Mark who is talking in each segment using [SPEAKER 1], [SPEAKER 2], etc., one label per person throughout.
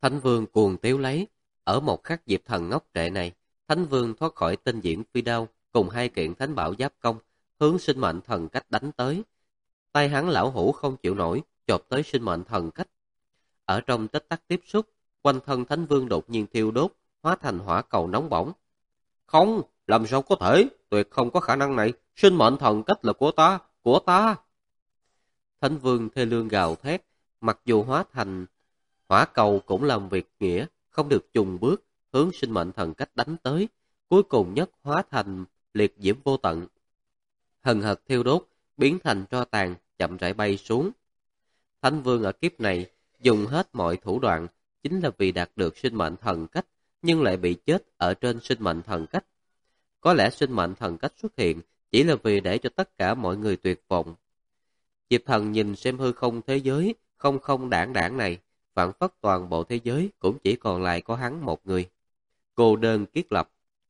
[SPEAKER 1] Thánh Vương cuồng tiếu lấy. Ở một khắc Diệp Thần ngốc trệ này, Thánh Vương thoát khỏi tinh diễn phi đao cùng hai kiện thánh bảo giáp công, hướng sinh mệnh thần cách đánh tới. Tay hắn lão hủ không chịu nổi, chộp tới sinh mệnh thần cách. Ở trong tích tắc tiếp xúc, quanh thân Thánh Vương đột nhiên thiêu đốt, hóa thành hỏa cầu nóng bỏng. Không, làm sao có thể, tuyệt không có khả năng này, sinh mệnh thần cách là của ta, của ta. Thánh Vương thê lương gào thét, mặc dù hóa thành hỏa cầu cũng làm việc nghĩa, không được chùng bước, hướng sinh mệnh thần cách đánh tới, cuối cùng nhất hóa thành liệt diễm vô tận. Hừng hực thiêu đốt, biến thành tro tàn, chậm rãi bay xuống. Thánh Vương ở kiếp này, dùng hết mọi thủ đoạn, chính là vì đạt được sinh mệnh thần cách, nhưng lại bị chết ở trên sinh mệnh thần cách. Có lẽ sinh mệnh thần cách xuất hiện, chỉ là vì để cho tất cả mọi người tuyệt vọng. Diệp Thần nhìn xem hư không thế giới, không không đảng đảng này, phản phất toàn bộ thế giới cũng chỉ còn lại có hắn một người. Cô đơn kiết lập.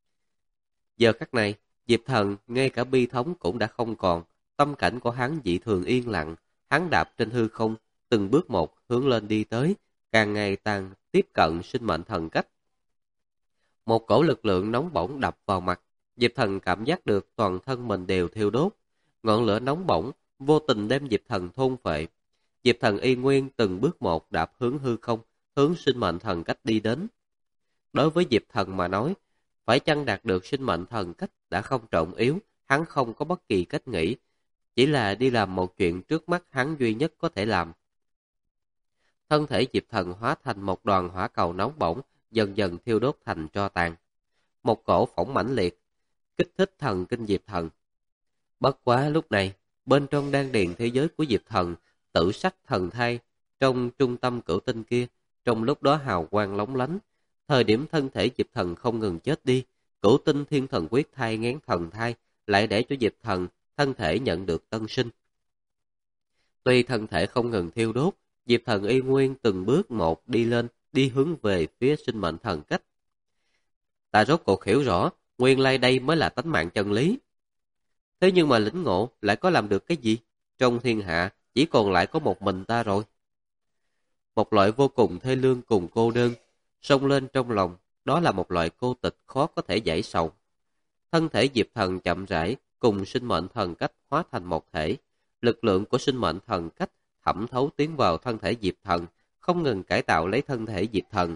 [SPEAKER 1] Giờ khắc này, Diệp Thần ngay cả bi thống cũng đã không còn, tâm cảnh của hắn dị thường yên lặng, hắn đạp trên hư không, từng bước một hướng lên đi tới, càng ngày càng tiếp cận sinh mệnh thần cách. Một cổ lực lượng nóng bỏng đập vào mặt, Diệp Thần cảm giác được toàn thân mình đều thiêu đốt, ngọn lửa nóng bỏng vô tình đem Diệp Thần thôn phệ. Diệp Thần y nguyên từng bước một đạp hướng hư không, hướng sinh mệnh thần cách đi đến. Đối với Diệp Thần mà nói, phải chăng đạt được sinh mệnh thần cách đã không trọng yếu, hắn không có bất kỳ cách nghĩ, chỉ là đi làm một chuyện trước mắt hắn duy nhất có thể làm. Thân thể Diệp Thần hóa thành một đoàn hỏa cầu nóng bỏng, dần dần thiêu đốt thành tro tàn. Một cổ phỏng mãnh liệt, kích thích thần kinh Diệp Thần. Bất quá lúc này, bên trong đan điền thế giới của Diệp Thần, tử sắc thần thai, trong trung tâm cửu tinh kia, trong lúc đó hào quang lóng lánh. Thời điểm thân thể Diệp Thần không ngừng chết đi, cửu tinh thiên thần quyết thai ngén thần thai, lại để cho Diệp Thần thân thể nhận được tân sinh. Tuy thân thể không ngừng thiêu đốt, Diệp Thần y nguyên từng bước một đi lên, đi hướng về phía sinh mệnh thần cách. Ta rốt cuộc hiểu rõ, nguyên lai đây mới là tánh mạng chân lý. Thế nhưng mà lĩnh ngộ lại có làm được cái gì? Trong thiên hạ chỉ còn lại có một mình ta rồi. Một loại vô cùng thê lương cùng cô đơn, xông lên trong lòng, đó là một loại cô tịch khó có thể giải sầu. Thân thể Diệp Thần chậm rãi cùng sinh mệnh thần cách hóa thành một thể. Lực lượng của sinh mệnh thần cách thẩm thấu tiến vào thân thể Diệp Thần, không ngừng cải tạo lấy thân thể Diệp Thần.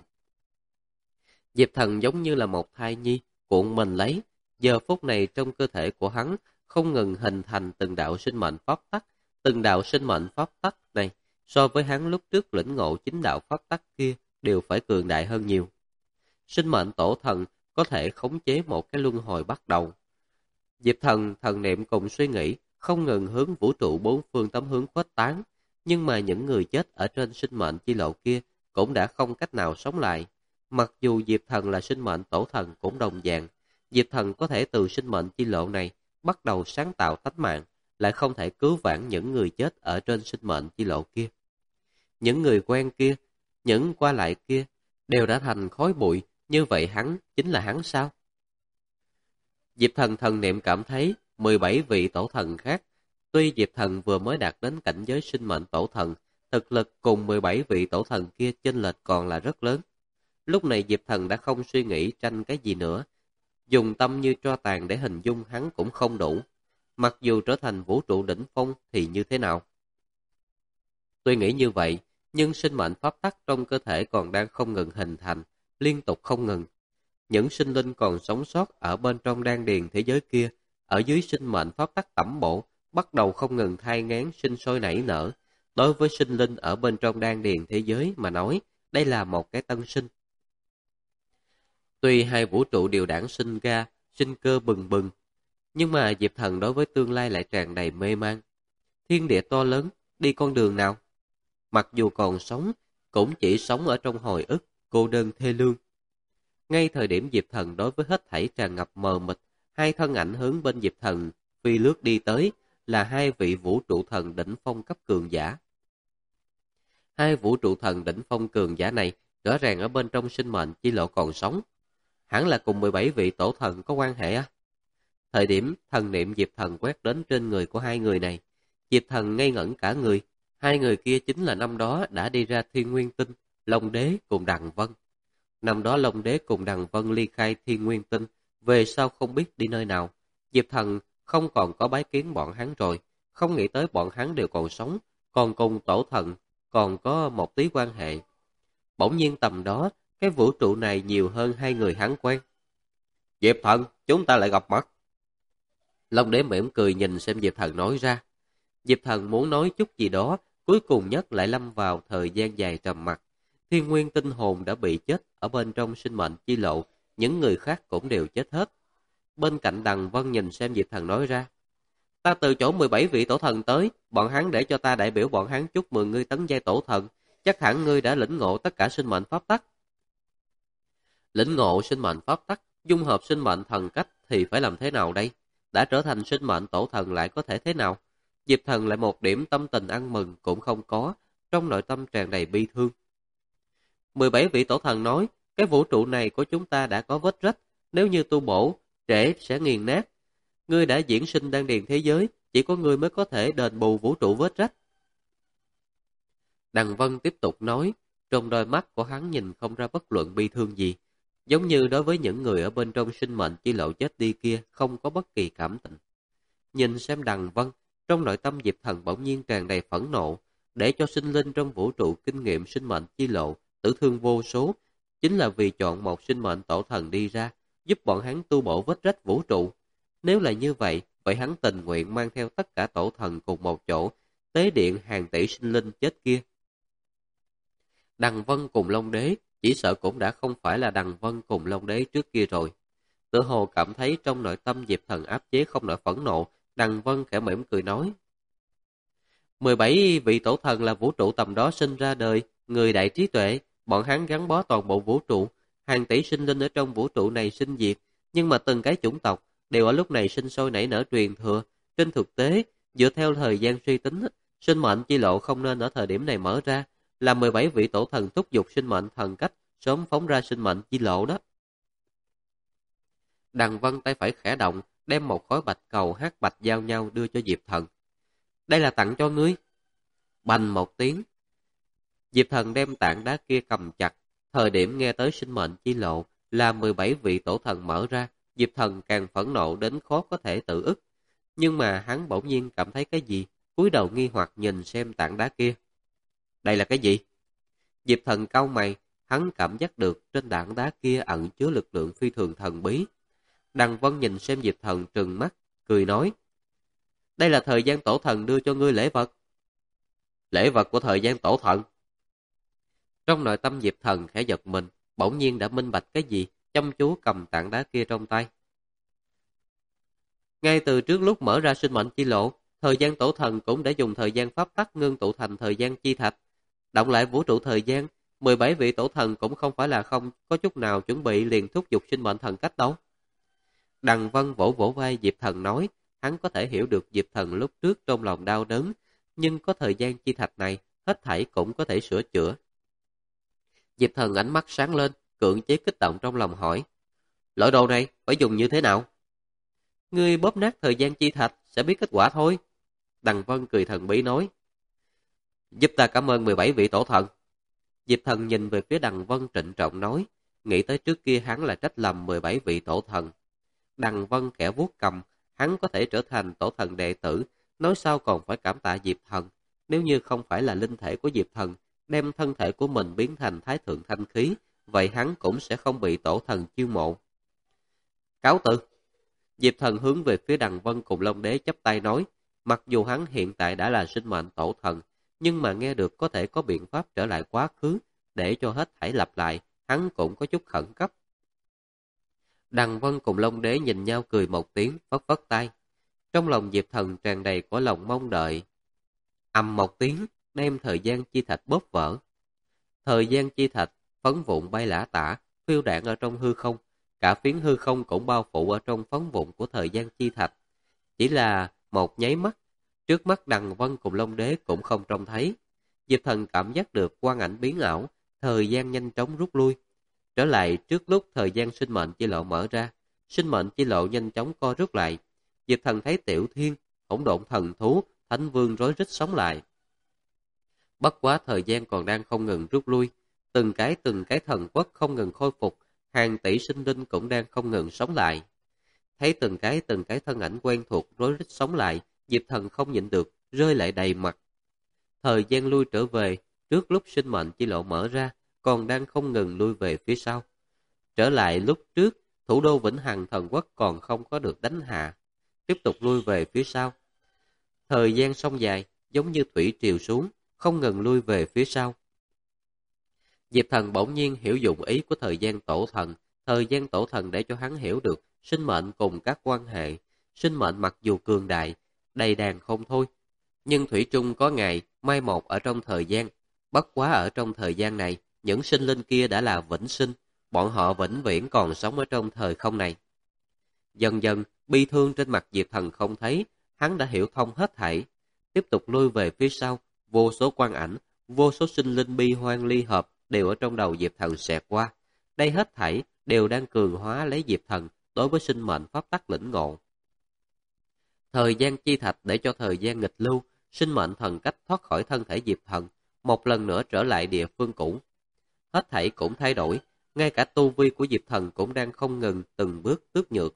[SPEAKER 1] Diệp Thần giống như là một thai nhi, cuộn mình lấy. Giờ phút này trong cơ thể của hắn không ngừng hình thành từng đạo sinh mệnh pháp tắc. Từng đạo sinh mệnh pháp tắc này so với hắn lúc trước lĩnh ngộ chính đạo pháp tắc kia đều phải cường đại hơn nhiều. Sinh mệnh tổ thần có thể khống chế một cái luân hồi bắt đầu. Diệp Thần thần niệm cùng suy nghĩ không ngừng hướng vũ trụ bốn phương tám hướng khuếch tán, nhưng mà những người chết ở trên sinh mệnh chi lộ kia cũng đã không cách nào sống lại. Mặc dù Diệp Thần là sinh mệnh tổ thần cũng đồng dạng, Diệp Thần có thể từ sinh mệnh chi lộ này bắt đầu sáng tạo tánh mạng, lại không thể cứu vãn những người chết ở trên sinh mệnh chi lộ kia. Những người quen kia, những qua lại kia đều đã thành khói bụi, như vậy hắn chính là hắn sao? Diệp Thần thần niệm cảm thấy 17 vị tổ thần khác. Tuy Diệp Thần vừa mới đạt đến cảnh giới sinh mệnh tổ thần, thực lực cùng 17 vị tổ thần kia chênh lệch còn là rất lớn. Lúc này Diệp Thần đã không suy nghĩ tranh cái gì nữa. Dùng tâm như tro tàn để hình dung hắn cũng không đủ. Mặc dù trở thành vũ trụ đỉnh phong thì như thế nào? Tuy nghĩ như vậy, nhưng sinh mệnh pháp tắc trong cơ thể còn đang không ngừng hình thành, liên tục không ngừng. Những sinh linh còn sống sót ở bên trong đan điền thế giới kia, ở dưới sinh mệnh pháp tắc tẩm bổ, bắt đầu không ngừng thai nghén sinh sôi nảy nở. Đối với sinh linh ở bên trong đan điền thế giới mà nói, đây là một cái tân sinh. Tuy hai vũ trụ đều đản sinh ra, sinh cơ bừng bừng, nhưng mà Diệp Thần đối với tương lai lại tràn đầy mê man. Thiên địa to lớn, đi con đường nào? Mặc dù còn sống, cũng chỉ sống ở trong hồi ức, cô đơn thê lương. Ngay thời điểm Diệp Thần đối với hết thảy tràn ngập mờ mịt, hai thân ảnh hướng bên Diệp Thần phi lướt đi tới là hai vị vũ trụ thần đỉnh phong cấp cường giả. Hai vũ trụ thần đỉnh phong cường giả này rõ ràng ở bên trong sinh mệnh chi lộ còn sống. Hẳn là cùng 17 vị tổ thần có quan hệ á. Thời điểm thần niệm Diệp Thần quét đến trên người của hai người này, Diệp Thần ngây ngẩn cả người. Hai người kia chính là năm đó đã đi ra Thiên Nguyên Tinh, Long Đế cùng Đằng Vân. Năm đó Long Đế cùng Đằng Vân ly khai Thiên Nguyên Tinh, về sau không biết đi nơi nào. Diệp Thần không còn có bái kiến bọn hắn rồi, không nghĩ tới bọn hắn đều còn sống, còn cùng tổ thần, còn có một tí quan hệ. Bỗng nhiên tầm đó, cái vũ trụ này nhiều hơn hai người hắn quen. Diệp Thần, chúng ta lại gặp mặt. Long Đế mỉm cười nhìn xem Diệp Thần nói ra. Diệp Thần muốn nói chút gì đó, cuối cùng nhất lại lâm vào thời gian dài trầm mặc. Thiên Nguyên Tinh hồn đã bị chết ở bên trong sinh mệnh chi lộ, những người khác cũng đều chết hết. Bên cạnh Đằng Vân nhìn xem Diệp Thần nói ra. Ta từ chỗ 17 vị tổ thần tới, bọn hắn để cho ta đại biểu bọn hắn chúc mừng ngươi tấn giai tổ thần, chắc hẳn ngươi đã lĩnh ngộ tất cả sinh mệnh pháp tắc. Lĩnh ngộ sinh mệnh pháp tắc, dung hợp sinh mệnh thần cách thì phải làm thế nào đây? Đã trở thành sinh mệnh tổ thần lại có thể thế nào? Diệp Thần lại một điểm tâm tình ăn mừng cũng không có, trong nội tâm tràn đầy bi thương. 17 vị tổ thần nói, cái vũ trụ này của chúng ta đã có vết rách, nếu như tu bổ, trễ sẽ nghiền nát. Ngươi đã diễn sinh đan điền thế giới, chỉ có ngươi mới có thể đền bù vũ trụ vết rách. Đằng Vân tiếp tục nói, trong đôi mắt của hắn nhìn không ra bất luận bi thương gì, giống như đối với những người ở bên trong sinh mệnh chi lộ chết đi kia không có bất kỳ cảm tình. Nhìn xem Đằng Vân, trong nội tâm Diệp Thần bỗng nhiên tràn đầy phẫn nộ, để cho sinh linh trong vũ trụ kinh nghiệm sinh mệnh chi lộ, tử thương vô số, chính là vì chọn một sinh mệnh tổ thần đi ra, giúp bọn hắn tu bổ vết rách vũ trụ. Nếu là như vậy, vậy hắn tình nguyện mang theo tất cả tổ thần cùng một chỗ, tế điện hàng tỷ sinh linh chết kia. Đằng Vân cùng Long Đế, chỉ sợ cũng đã không phải là Đằng Vân cùng Long Đế trước kia rồi. Tự hồ cảm thấy trong nội tâm Diệp Thần áp chế không nổi phẫn nộ, Đằng Vân khẽ mỉm cười nói. 17 vị tổ thần là vũ trụ tầm đó sinh ra đời, người đại trí tuệ, bọn hắn gắn bó toàn bộ vũ trụ, hàng tỷ sinh linh ở trong vũ trụ này sinh diệt, nhưng mà từng cái chủng tộc đều ở lúc này sinh sôi nảy nở truyền thừa. Trên thực tế, dựa theo thời gian suy tính, sinh mệnh chi lộ không nên ở thời điểm này mở ra, là 17 vị tổ thần thúc giục sinh mệnh thần cách sớm phóng ra sinh mệnh chi lộ đó. Đằng Vân tay phải khẽ động, đem một khối bạch cầu hát bạch giao nhau đưa cho Diệp Thần. Đây là tặng cho ngươi. Bành một tiếng. Diệp Thần đem tảng đá kia cầm chặt, thời điểm nghe tới sinh mệnh chi lộ là 17 vị tổ thần mở ra, Diệp Thần càng phẫn nộ đến khó có thể tự ức. Nhưng mà hắn bỗng nhiên cảm thấy cái gì, cúi đầu nghi hoặc nhìn xem tảng đá kia. Đây là cái gì? Diệp Thần cau mày, hắn cảm giác được trên tảng đá kia ẩn chứa lực lượng phi thường thần bí. Đằng Vân nhìn xem Diệp Thần trừng mắt, cười nói. Đây là thời gian tổ thần đưa cho ngươi lễ vật. Lễ vật của thời gian tổ thần. Trong nội tâm Diệp Thần khẽ giật mình, bỗng nhiên đã minh bạch cái gì, chăm chú cầm tảng đá kia trong tay. Ngay từ trước lúc mở ra sinh mệnh chi lộ, thời gian tổ thần cũng đã dùng thời gian pháp tắc ngưng tụ thành thời gian chi thạch. Động lại vũ trụ thời gian, 17 vị tổ thần cũng không phải là không có chút nào chuẩn bị liền thúc giục sinh mệnh thần cách đâu. Đằng Vân vỗ vỗ vai Diệp Thần nói, hắn có thể hiểu được Diệp Thần lúc trước trong lòng đau đớn, nhưng có thời gian chi thạch này, hết thảy cũng có thể sửa chữa. Diệp Thần ánh mắt sáng lên, cưỡng chế kích động trong lòng hỏi, loại đồ này phải dùng như thế nào? Ngươi bóp nát thời gian chi thạch sẽ biết kết quả thôi. Đằng Vân cười thần bí nói, giúp ta cảm ơn 17 vị tổ thần. Diệp Thần nhìn về phía Đằng Vân trịnh trọng nói, nghĩ tới trước kia hắn là trách lầm 17 vị tổ thần. Đằng Vân khẽ vuốt cầm, hắn có thể trở thành tổ thần đệ tử, nói sao còn phải cảm tạ Diệp Thần. Nếu như không phải là linh thể của Diệp Thần, đem thân thể của mình biến thành thái thượng thanh khí, vậy hắn cũng sẽ không bị tổ thần chiêu mộ. Cáo từ. Diệp Thần hướng về phía Đằng Vân cùng Long Đế chắp tay nói, mặc dù hắn hiện tại đã là sinh mệnh tổ thần, nhưng mà nghe được có thể có biện pháp trở lại quá khứ, để cho hết thảy lặp lại, hắn cũng có chút khẩn cấp. Đằng Vân cùng Long Đế nhìn nhau cười một tiếng, phất phất tay. Trong lòng Diệp Thần tràn đầy của lòng mong đợi. Ầm một tiếng, đem thời gian chi thạch bóp vỡ. Thời gian chi thạch, phấn vụn bay lả tả, phiêu đạn ở trong hư không. Cả phiến hư không cũng bao phủ ở trong phấn vụn của thời gian chi thạch. Chỉ là một nháy mắt, trước mắt Đằng Vân cùng Long Đế cũng không trông thấy. Diệp Thần cảm giác được quang ảnh biến ảo, thời gian nhanh chóng rút lui. Trở lại trước lúc thời gian sinh mệnh chi lộ mở ra, sinh mệnh chi lộ nhanh chóng co rút lại. Diệp Thần thấy Tiểu Thiên, hỗn độn thần thú, Thánh Vương rối rít sống lại. Bất quá thời gian còn đang không ngừng rút lui, từng cái thần quốc không ngừng khôi phục, hàng tỷ sinh linh cũng đang không ngừng sống lại. Thấy từng cái thân ảnh quen thuộc rối rít sống lại, Diệp Thần không nhịn được, rơi lại đầy mặt. Thời gian lui trở về, trước lúc sinh mệnh chi lộ mở ra, còn đang không ngừng lui về phía sau. Trở lại lúc trước, thủ đô Vĩnh Hằng thần quốc còn không có được đánh hạ, tiếp tục lui về phía sau. Thời gian sông dài, giống như thủy triều xuống, không ngừng lui về phía sau. Diệp Thần bỗng nhiên hiểu dụng ý của thời gian tổ thần. Thời gian tổ thần để cho hắn hiểu được sinh mệnh cùng các quan hệ. Sinh mệnh mặc dù cường đại, đầy đàn không thôi, nhưng thủy chung có ngày mai một ở trong thời gian. Bất quá ở trong thời gian này, những sinh linh kia đã là vĩnh sinh, bọn họ vĩnh viễn còn sống ở trong thời không này. Dần dần, bi thương trên mặt Diệp Thần không thấy, hắn đã hiểu thông hết thảy. Tiếp tục lui về phía sau, vô số quang ảnh, vô số sinh linh bi hoan ly hợp đều ở trong đầu Diệp Thần xẹt qua. Đây hết thảy đều đang cường hóa lấy Diệp Thần đối với sinh mệnh pháp tắc lĩnh ngộ. Thời gian chi thạch để cho thời gian nghịch lưu, sinh mệnh thần cách thoát khỏi thân thể Diệp Thần, một lần nữa trở lại địa phương cũ. Hết thảy cũng thay đổi, ngay cả tu vi của Diệp Thần cũng đang không ngừng từng bước tước nhược.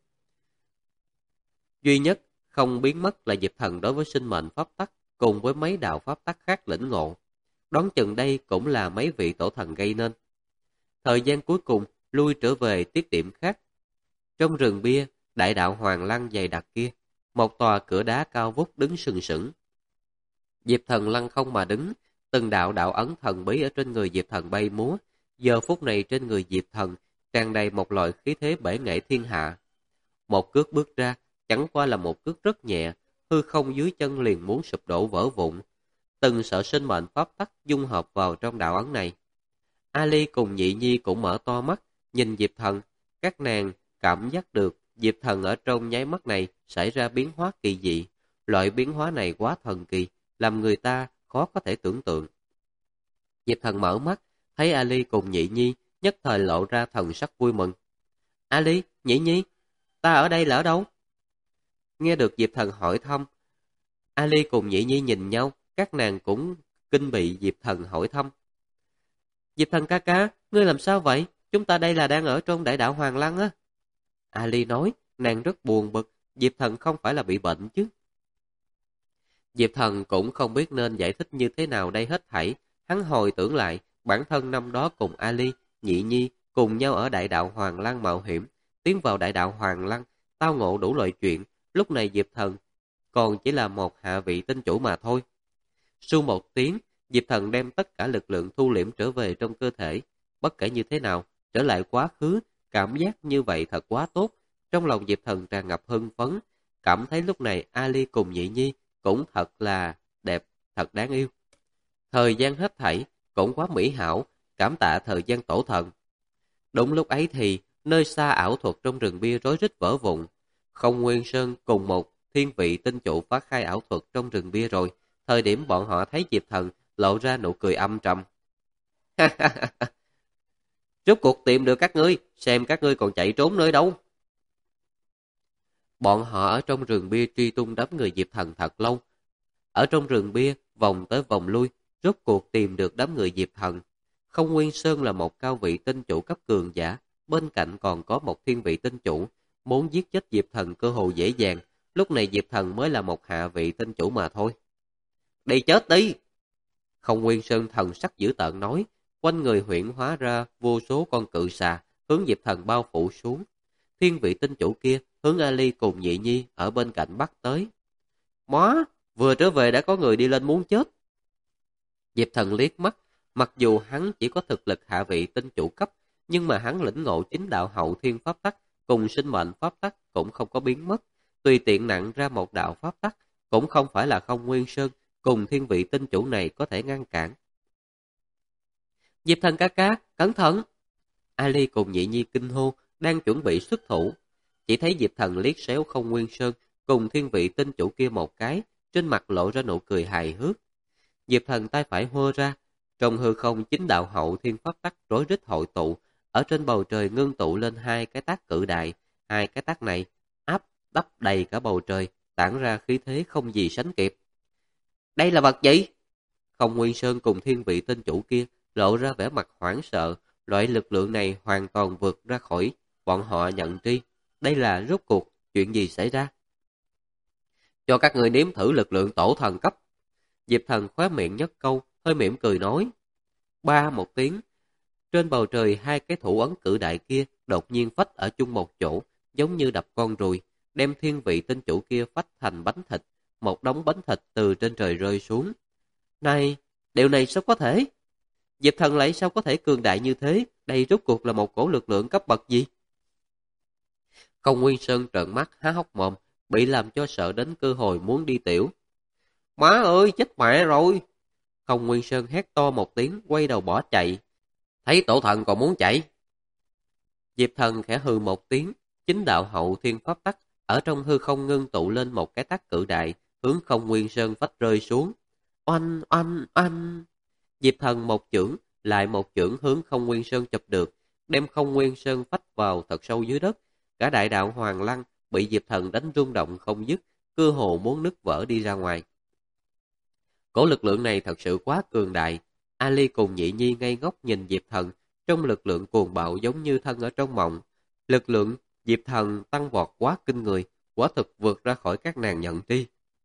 [SPEAKER 1] Duy nhất không biến mất là Diệp Thần đối với sinh mệnh pháp tắc cùng với mấy đạo pháp tắc khác lĩnh ngộ. Đoán chừng đây cũng là mấy vị tổ thần gây nên. Thời gian cuối cùng lui trở về tiết điểm khác. Trong rừng bia, đại đạo Hoàng Lăng dày đặc kia, một tòa cửa đá cao vút đứng sừng sững. Diệp Thần lăng không mà đứng, từng đạo đạo ấn thần bí ở trên người Diệp Thần bay múa. Giờ phút này trên người Diệp Thần tràn đầy một loại khí thế bể nghệ thiên hạ. Một cước bước ra, chẳng qua là một cước rất nhẹ, hư không dưới chân liền muốn sụp đổ vỡ vụn. Từng sợi sinh mệnh pháp tắc dung hợp vào trong đạo ấn này. Ali cùng Nhị Nhi cũng mở to mắt, nhìn Diệp Thần. Các nàng cảm giác được Diệp Thần ở trong nháy mắt này xảy ra biến hóa kỳ dị. Loại biến hóa này quá thần kỳ, làm người ta khó có thể tưởng tượng. Diệp Thần mở mắt, thấy Ali cùng Nhị Nhi, nhất thời lộ ra thần sắc vui mừng. Ali, Nhị Nhi, ta ở đây là ở đâu? Nghe được Diệp Thần hỏi thăm, Ali cùng Nhị Nhi nhìn nhau, các nàng cũng kinh bị Diệp Thần hỏi thăm. Diệp Thần ca ca, ngươi làm sao vậy? Chúng ta đây là đang ở trong đại đạo Hoàng Lăng á. Ali nói, nàng rất buồn bực, Diệp Thần không phải là bị bệnh chứ. Diệp Thần cũng không biết nên giải thích như thế nào đây hết thảy. Hắn hồi tưởng lại, bản thân năm đó cùng Ali, Nhị Nhi cùng nhau ở đại đạo Hoàng Lăng mạo hiểm, tiến vào đại đạo Hoàng Lăng, tao ngộ đủ loại chuyện. Lúc này Diệp Thần còn chỉ là một hạ vị tinh chủ mà thôi. Sau một tiếng, Diệp Thần đem tất cả lực lượng thu liễm trở về trong cơ thể. Bất kể như thế nào, trở lại quá khứ, cảm giác như vậy thật quá tốt. Trong lòng Diệp Thần tràn ngập hưng phấn, cảm thấy lúc này Ali cùng Nhị Nhi cũng thật là đẹp, thật đáng yêu. Thời gian hết thảy cũng quá mỹ hảo, cảm tạ thời gian tổ thần. Đúng lúc ấy thì, nơi xa ảo thuật trong rừng bia rối rít vỡ vụn. Không Nguyên Sơn cùng một thiên vị tinh chủ phá khai ảo thuật trong rừng bia rồi. Thời điểm bọn họ thấy Diệp Thần lộ ra nụ cười âm trầm. Rốt cuộc tìm được các ngươi, xem các ngươi còn chạy trốn nơi đâu. Bọn họ ở trong rừng bia truy tung đám người Diệp Thần thật lâu. Ở trong rừng bia, vòng tới vòng lui, rốt cuộc tìm được đám người Diệp Thần. Không Nguyên Sơn là một cao vị tinh chủ cấp cường giả, bên cạnh còn có một thiên vị tinh chủ, muốn giết chết Diệp Thần cơ hội dễ dàng, lúc này Diệp Thần mới là một hạ vị tinh chủ mà thôi. Đi chết đi! Không Nguyên Sơn thần sắc dữ tợn nói, quanh người huyễn hóa ra vô số con cự xà, hướng Diệp Thần bao phủ xuống. Thiên vị tinh chủ kia hướng Ali cùng Nhị Nhi ở bên cạnh bắt tới. Móa, vừa trở về đã có người đi lên muốn chết. Diệp Thần liếc mắt, mặc dù hắn chỉ có thực lực hạ vị tinh chủ cấp, nhưng mà hắn lĩnh ngộ chính đạo hậu thiên pháp tắc cùng sinh mệnh pháp tắc cũng không có biến mất. Tùy tiện nặng ra một đạo pháp tắc, cũng không phải là Không Nguyên Sơn cùng thiên vị tinh chủ này có thể ngăn cản. Diệp Thần ca ca, cẩn thận! Ali cùng Nhị Nhi kinh hô, đang chuẩn bị xuất thủ. Chỉ thấy Diệp Thần liếc xéo Không Nguyên Sơn cùng thiên vị tinh chủ kia một cái, trên mặt lộ ra nụ cười hài hước. Diệp Thần tay phải hô ra, trong hư không chính đạo hậu thiên pháp tắc rối rít hội tụ, ở trên bầu trời ngưng tụ lên hai cái tác cự đại, hai cái tác này áp đắp đầy cả bầu trời, tản ra khí thế không gì sánh kịp. Đây là vật gì? Không Nguyên Sơn cùng thiên vị tinh chủ kia lộ ra vẻ mặt hoảng sợ. Loại lực lượng này hoàn toàn vượt ra khỏi bọn họ nhận tri. Đây là rốt cuộc chuyện gì xảy ra? Cho các người nếm thử lực lượng tổ thần cấp. Diệp Thần khóe miệng nhếch câu, hơi mỉm cười nói. Ba một tiếng, trên bầu trời hai cái thủ ấn cự đại kia đột nhiên phách ở chung một chỗ, giống như đập con ruồi, đem thiên vị tinh chủ kia phách thành bánh thịt. Một đống bánh thịt từ trên trời rơi xuống. Này, điều này sao có thể? Diệp Thần lại sao có thể cường đại như thế? Đây rốt cuộc là một cổ lực lượng cấp bậc gì? Không Nguyên Sơn trợn mắt há hốc mồm, bị làm cho sợ đến cơ hội muốn đi tiểu. Má ơi, chết mẹ rồi! Không Nguyên Sơn hét to một tiếng, quay đầu bỏ chạy. Thấy tổ thần còn muốn chạy. Diệp Thần khẽ hừ một tiếng, chính đạo hậu thiên pháp tắc, ở trong hư không ngưng tụ lên một cái tắc cự đại, hướng Không Nguyên Sơn phách rơi xuống. Oanh, oanh, oanh! Diệp Thần một chưởng, lại một chưởng hướng Không Nguyên Sơn chụp được, đem Không Nguyên Sơn phách vào thật sâu dưới đất. Cả đại đạo Hoàng Lăng bị Diệp Thần đánh rung động không dứt, cơ hồ muốn nứt vỡ đi ra ngoài. Cổ lực lượng này thật sự quá cường đại. Ali cùng Nhị Nhi ngây ngốc nhìn Diệp Thần, trong lực lượng cuồng bạo giống như thân ở trong mộng. Lực lượng Diệp Thần tăng vọt quá kinh người, quả thực vượt ra khỏi các nàng nhận tri.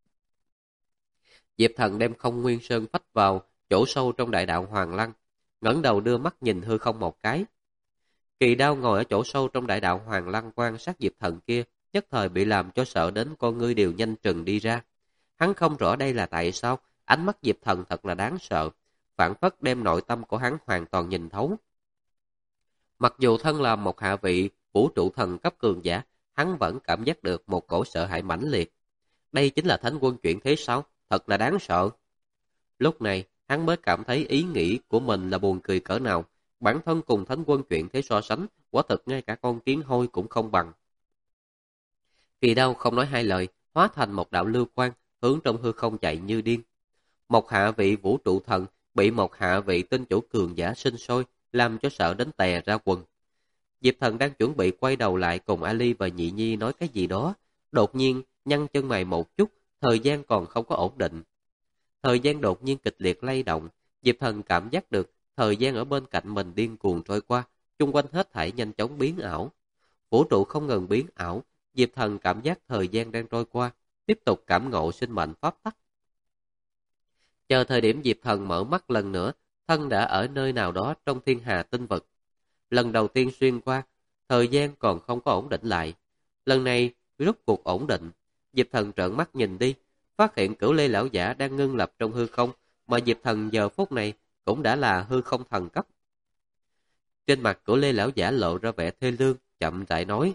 [SPEAKER 1] Diệp Thần đem Không Nguyên Sơn phách vào chỗ sâu trong đại đạo Hoàng Lăng, ngẩng đầu đưa mắt nhìn hư không một cái. Kỳ Đao ngồi ở chỗ sâu trong đại đạo Hoàng Lăng quan sát Diệp Thần kia, nhất thời bị làm cho sợ đến con ngươi đều nhanh trừng đi ra. Hắn không rõ đây là tại sao, ánh mắt Diệp Thần thật là đáng sợ, phản phất đem nội tâm của hắn hoàn toàn nhìn thấu. Mặc dù thân là một hạ vị vũ trụ thần cấp cường giả, hắn vẫn cảm giác được một cổ sợ hãi mãnh liệt. Đây chính là Thánh Quân chuyển thế sao? Thật là đáng sợ. Lúc này, hắn mới cảm thấy ý nghĩ của mình là buồn cười cỡ nào. Bản thân cùng Thánh Quân chuyển thế so sánh, quả thực ngay cả con kiến hôi cũng không bằng. Kỳ Đao không nói hai lời, hóa thành một đạo lưu quang, hướng trong hư không chạy như điên. Một hạ vị vũ trụ thần bị một hạ vị tinh chủ cường giả sinh sôi, làm cho sợ đến tè ra quần. Diệp Thần đang chuẩn bị quay đầu lại cùng Ali và Nhị Nhi nói cái gì đó, đột nhiên nhăn chân mày một chút, thời gian còn không có ổn định. Thời gian đột nhiên kịch liệt lay động, Diệp Thần cảm giác được thời gian ở bên cạnh mình điên cuồng trôi qua, chung quanh hết thảy nhanh chóng biến ảo. Vũ trụ không ngừng biến ảo, Diệp Thần cảm giác thời gian đang trôi qua, tiếp tục cảm ngộ sinh mệnh pháp tắc. Chờ thời điểm Diệp Thần mở mắt lần nữa, thân đã ở nơi nào đó trong thiên hà tinh vực. Lần đầu tiên xuyên qua, thời gian còn không có ổn định lại. Lần này rốt cuộc ổn định, Diệp Thần trợn mắt nhìn đi, phát hiện Cửu Lê lão giả đang ngưng lập trong hư không, mà Diệp Thần giờ phút này cũng đã là hư không thần cấp. Trên mặt Cửu Lê lão giả lộ ra vẻ thê lương, chậm rãi nói: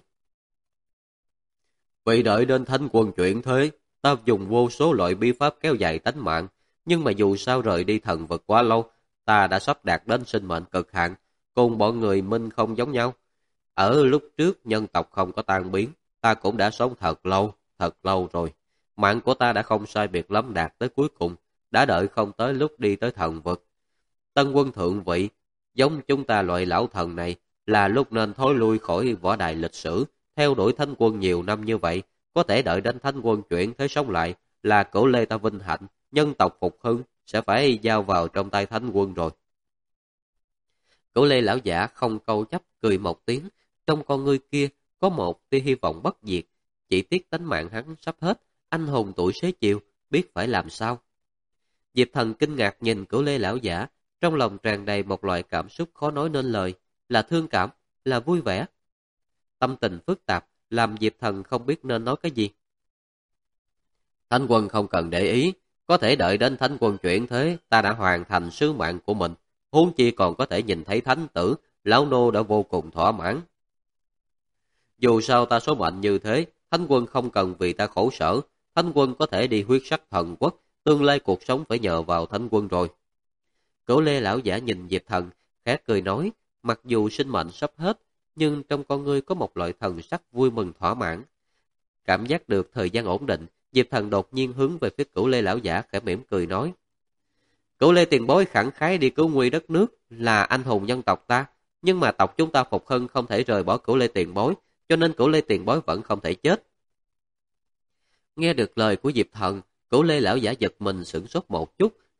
[SPEAKER 1] Vì đợi đến Thánh Quân chuyển thế, ta dùng vô số loại bí pháp kéo dài tánh mạng, nhưng mà dù sao rời đi thần vực quá lâu, ta đã sắp đạt đến sinh mệnh cực hạn, cùng bọn người Minh không giống nhau. Ở lúc trước nhân tộc không có tan biến, ta cũng đã sống thật lâu rồi. Mạng của ta đã không sai biệt lắm đạt tới cuối cùng, đã đợi không tới lúc đi tới thần vực. Tân Quân thượng vị, giống chúng ta loại lão thần này, là lúc nên thối lui khỏi võ đài lịch sử, theo đuổi Thánh Quân nhiều năm như vậy, có thể đợi đến Thánh Quân chuyển thế sống lại, là Cửu Lê ta vinh hạnh, nhân tộc phục hưng sẽ phải giao vào trong tay Thánh Quân rồi. Cửu Lê lão giả không câu chấp cười một tiếng, trong con ngươi kia có một tia hy vọng bất diệt, chỉ tiếc tánh mạng hắn sắp hết, anh hùng tuổi xế chiều, biết phải làm sao. Diệp Thần kinh ngạc nhìn Cửu Lê lão giả, trong lòng tràn đầy một loại cảm xúc khó nói nên lời, là thương cảm, là vui vẻ. Tâm tình phức tạp, làm Diệp Thần không biết nên nói cái gì. Thánh Quân không cần để ý, có thể đợi đến Thánh Quân chuyển thế, ta đã hoàn thành sứ mạng của mình, huống chi còn có thể nhìn thấy thánh tử, lão nô đã vô cùng thỏa mãn. Dù sao ta số mệnh như thế, Thánh Quân không cần vì ta khổ sở, Thánh Quân có thể đi huyết sắc thần quốc, tương lai cuộc sống phải nhờ vào Thánh Quân rồi. Cửu Lê lão giả nhìn Diệp Thần, khẽ cười nói, mặc dù sinh mệnh sắp hết, nhưng trong con ngươi có một loại thần sắc vui mừng thỏa mãn. Cảm giác được thời gian ổn định, Diệp Thần đột nhiên hướng về phía Cửu Lê lão giả khẽ mỉm cười nói: Cửu Lê tiền bối khẳng khái đi cứu nguy đất nước, là anh hùng nhân tộc ta, nhưng mà tộc chúng ta phục hưng không thể rời bỏ Cửu Lê tiền bối, cho nên Cửu Lê tiền bối vẫn không thể chết. Nghe được lời của Diệp Thần, Cửu Lê lão giả giật mình sửng sốt một chút,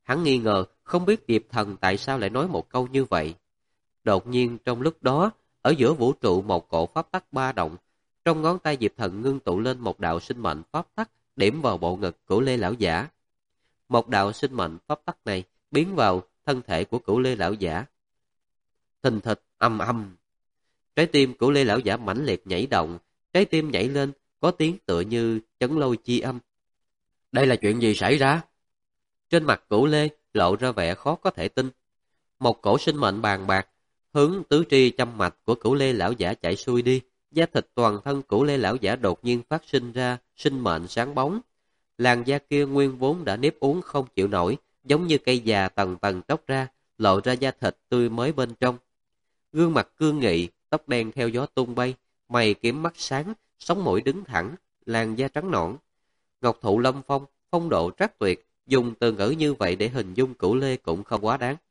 [SPEAKER 1] Hắn nghi ngờ không biết Diệp Thần tại sao lại nói một câu như vậy. Đột nhiên trong lúc đó, ở giữa vũ trụ một cỗ pháp tắc ba động, trong ngón tay Diệp Thần ngưng tụ lên một đạo sinh mệnh pháp tắc điểm vào bộ ngực của Lê lão giả. Một đạo sinh mệnh pháp tắc này biến vào thân thể của Cửu Lê lão giả. Thình thịch âm âm. Trái tim của Lê lão giả mãnh liệt nhảy động, trái tim nhảy lên có tiếng tựa như chấn lôi chi âm. Đây là chuyện gì xảy ra? Trên mặt Cửu Lê lộ ra vẻ khó có thể tin. Một cổ sinh mệnh bàn bạc hướng tứ tri châm mạch của Cửu Lê lão giả chạy xuôi đi, da thịt toàn thân Cửu Lê lão giả đột nhiên phát sinh ra sinh mệnh sáng bóng. Làn da kia nguyên vốn đã nếp uốn không chịu nổi, giống như cây già tầng tầng tróc ra, lộ ra da thịt tươi mới bên trong. Gương mặt cương nghị, tóc đen theo gió tung bay, mày kiếm mắt sáng, sống mũi đứng thẳng, làn da trắng nõn. Ngọc thụ lâm phong, phong độ trác tuyệt, dùng từ ngữ như vậy để hình dung Cửu Lê cũng không quá đáng.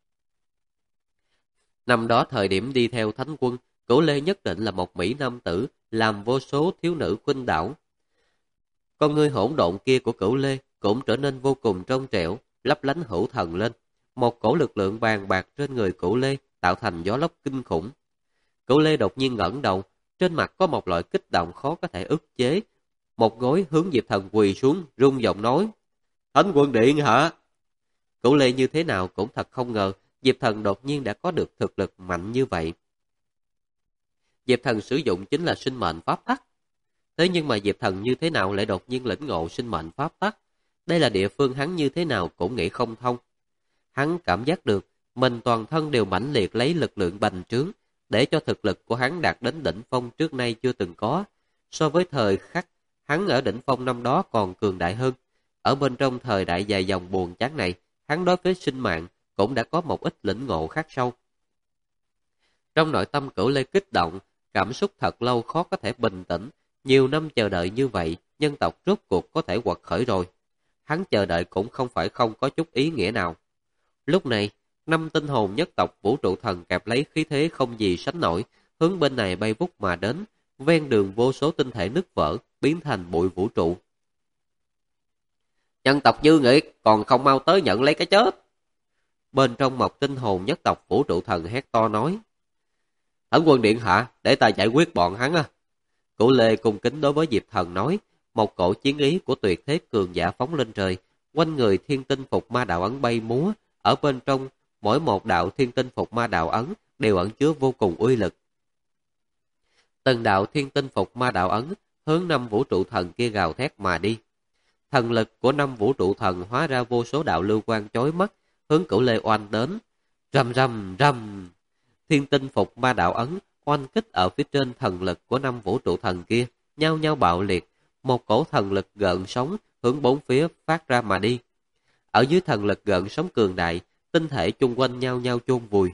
[SPEAKER 1] Năm đó thời điểm đi theo Thánh Quân, Cửu Lê nhất định là một mỹ nam tử, làm vô số thiếu nữ khuynh đảo. Con ngươi hỗn độn kia của Cửu Lê cũng trở nên vô cùng trong trẻo, lấp lánh hữu thần lên. Một cổ lực lượng bàn bạc trên người Cửu Lê tạo thành gió lốc kinh khủng. Cửu Lê đột nhiên ngẩng đầu, trên mặt có một loại kích động khó có thể ức chế. Một gối hướng Diệp Thần quỳ xuống, rung giọng nói: Thánh Quân điện hả? Cửu Lê như thế nào cũng thật không ngờ, Diệp Thần đột nhiên đã có được thực lực mạnh như vậy. Diệp Thần sử dụng chính là sinh mệnh pháp tắc. Thế nhưng mà Diệp Thần như thế nào lại đột nhiên lĩnh ngộ sinh mệnh pháp tắc? Đây là địa phương hắn như thế nào cũng nghĩ không thông. Hắn cảm giác được mình toàn thân đều mãnh liệt lấy lực lượng bành trướng, để cho thực lực của hắn đạt đến đỉnh phong trước nay chưa từng có. So với thời khắc hắn ở đỉnh phong năm đó còn cường đại hơn. Ở bên trong thời đại dài dòng buồn chán này, hắn đối với sinh mạng cũng đã có một ít lĩnh ngộ khắc sâu. Trong nội tâm Cửu Lê kích động, cảm xúc thật lâu khó có thể bình tĩnh. Nhiều năm chờ đợi như vậy, nhân tộc rốt cuộc có thể quật khởi rồi. Hắn chờ đợi cũng không phải không có chút ý nghĩa nào. Lúc này, 5 tinh hồn nhất tộc vũ trụ thần kẹp lấy khí thế không gì sánh nổi, hướng bên này bay vút mà đến, ven đường vô số tinh thể nứt vỡ, biến thành bụi vũ trụ. Nhân tộc dư nghiệt, còn không mau tới nhận lấy cái chết. Bên trong một tinh hồn nhất tộc vũ trụ thần hét to nói: Thánh Quân điện hạ, để ta giải quyết bọn hắn á. Cửu Lê cung kính đối với Diệp Thần nói, một cổ chiến ý của tuyệt thế cường giả phóng lên trời, quanh người thiên tinh phục ma đạo ấn bay múa, ở bên trong mỗi một đạo thiên tinh phục ma đạo ấn đều ẩn chứa vô cùng uy lực. Từng đạo thiên tinh phục ma đạo ấn hướng 5 vũ trụ thần kia gào thét mà đi. Thần lực của 5 vũ trụ thần hóa ra vô số đạo lưu quang chói mắt, hướng Cửu Lê oanh đến. Rầm rầm rầm. Thiên tinh phục ma đạo ấn oanh kích ở phía trên thần lực của 5 vũ trụ thần kia, nhau nhau bạo liệt, một cổ thần lực gợn sóng hướng bốn phía phát ra mà đi. Ở dưới thần lực gợn sóng cường đại, tinh thể chung quanh nhau nhau chôn vùi.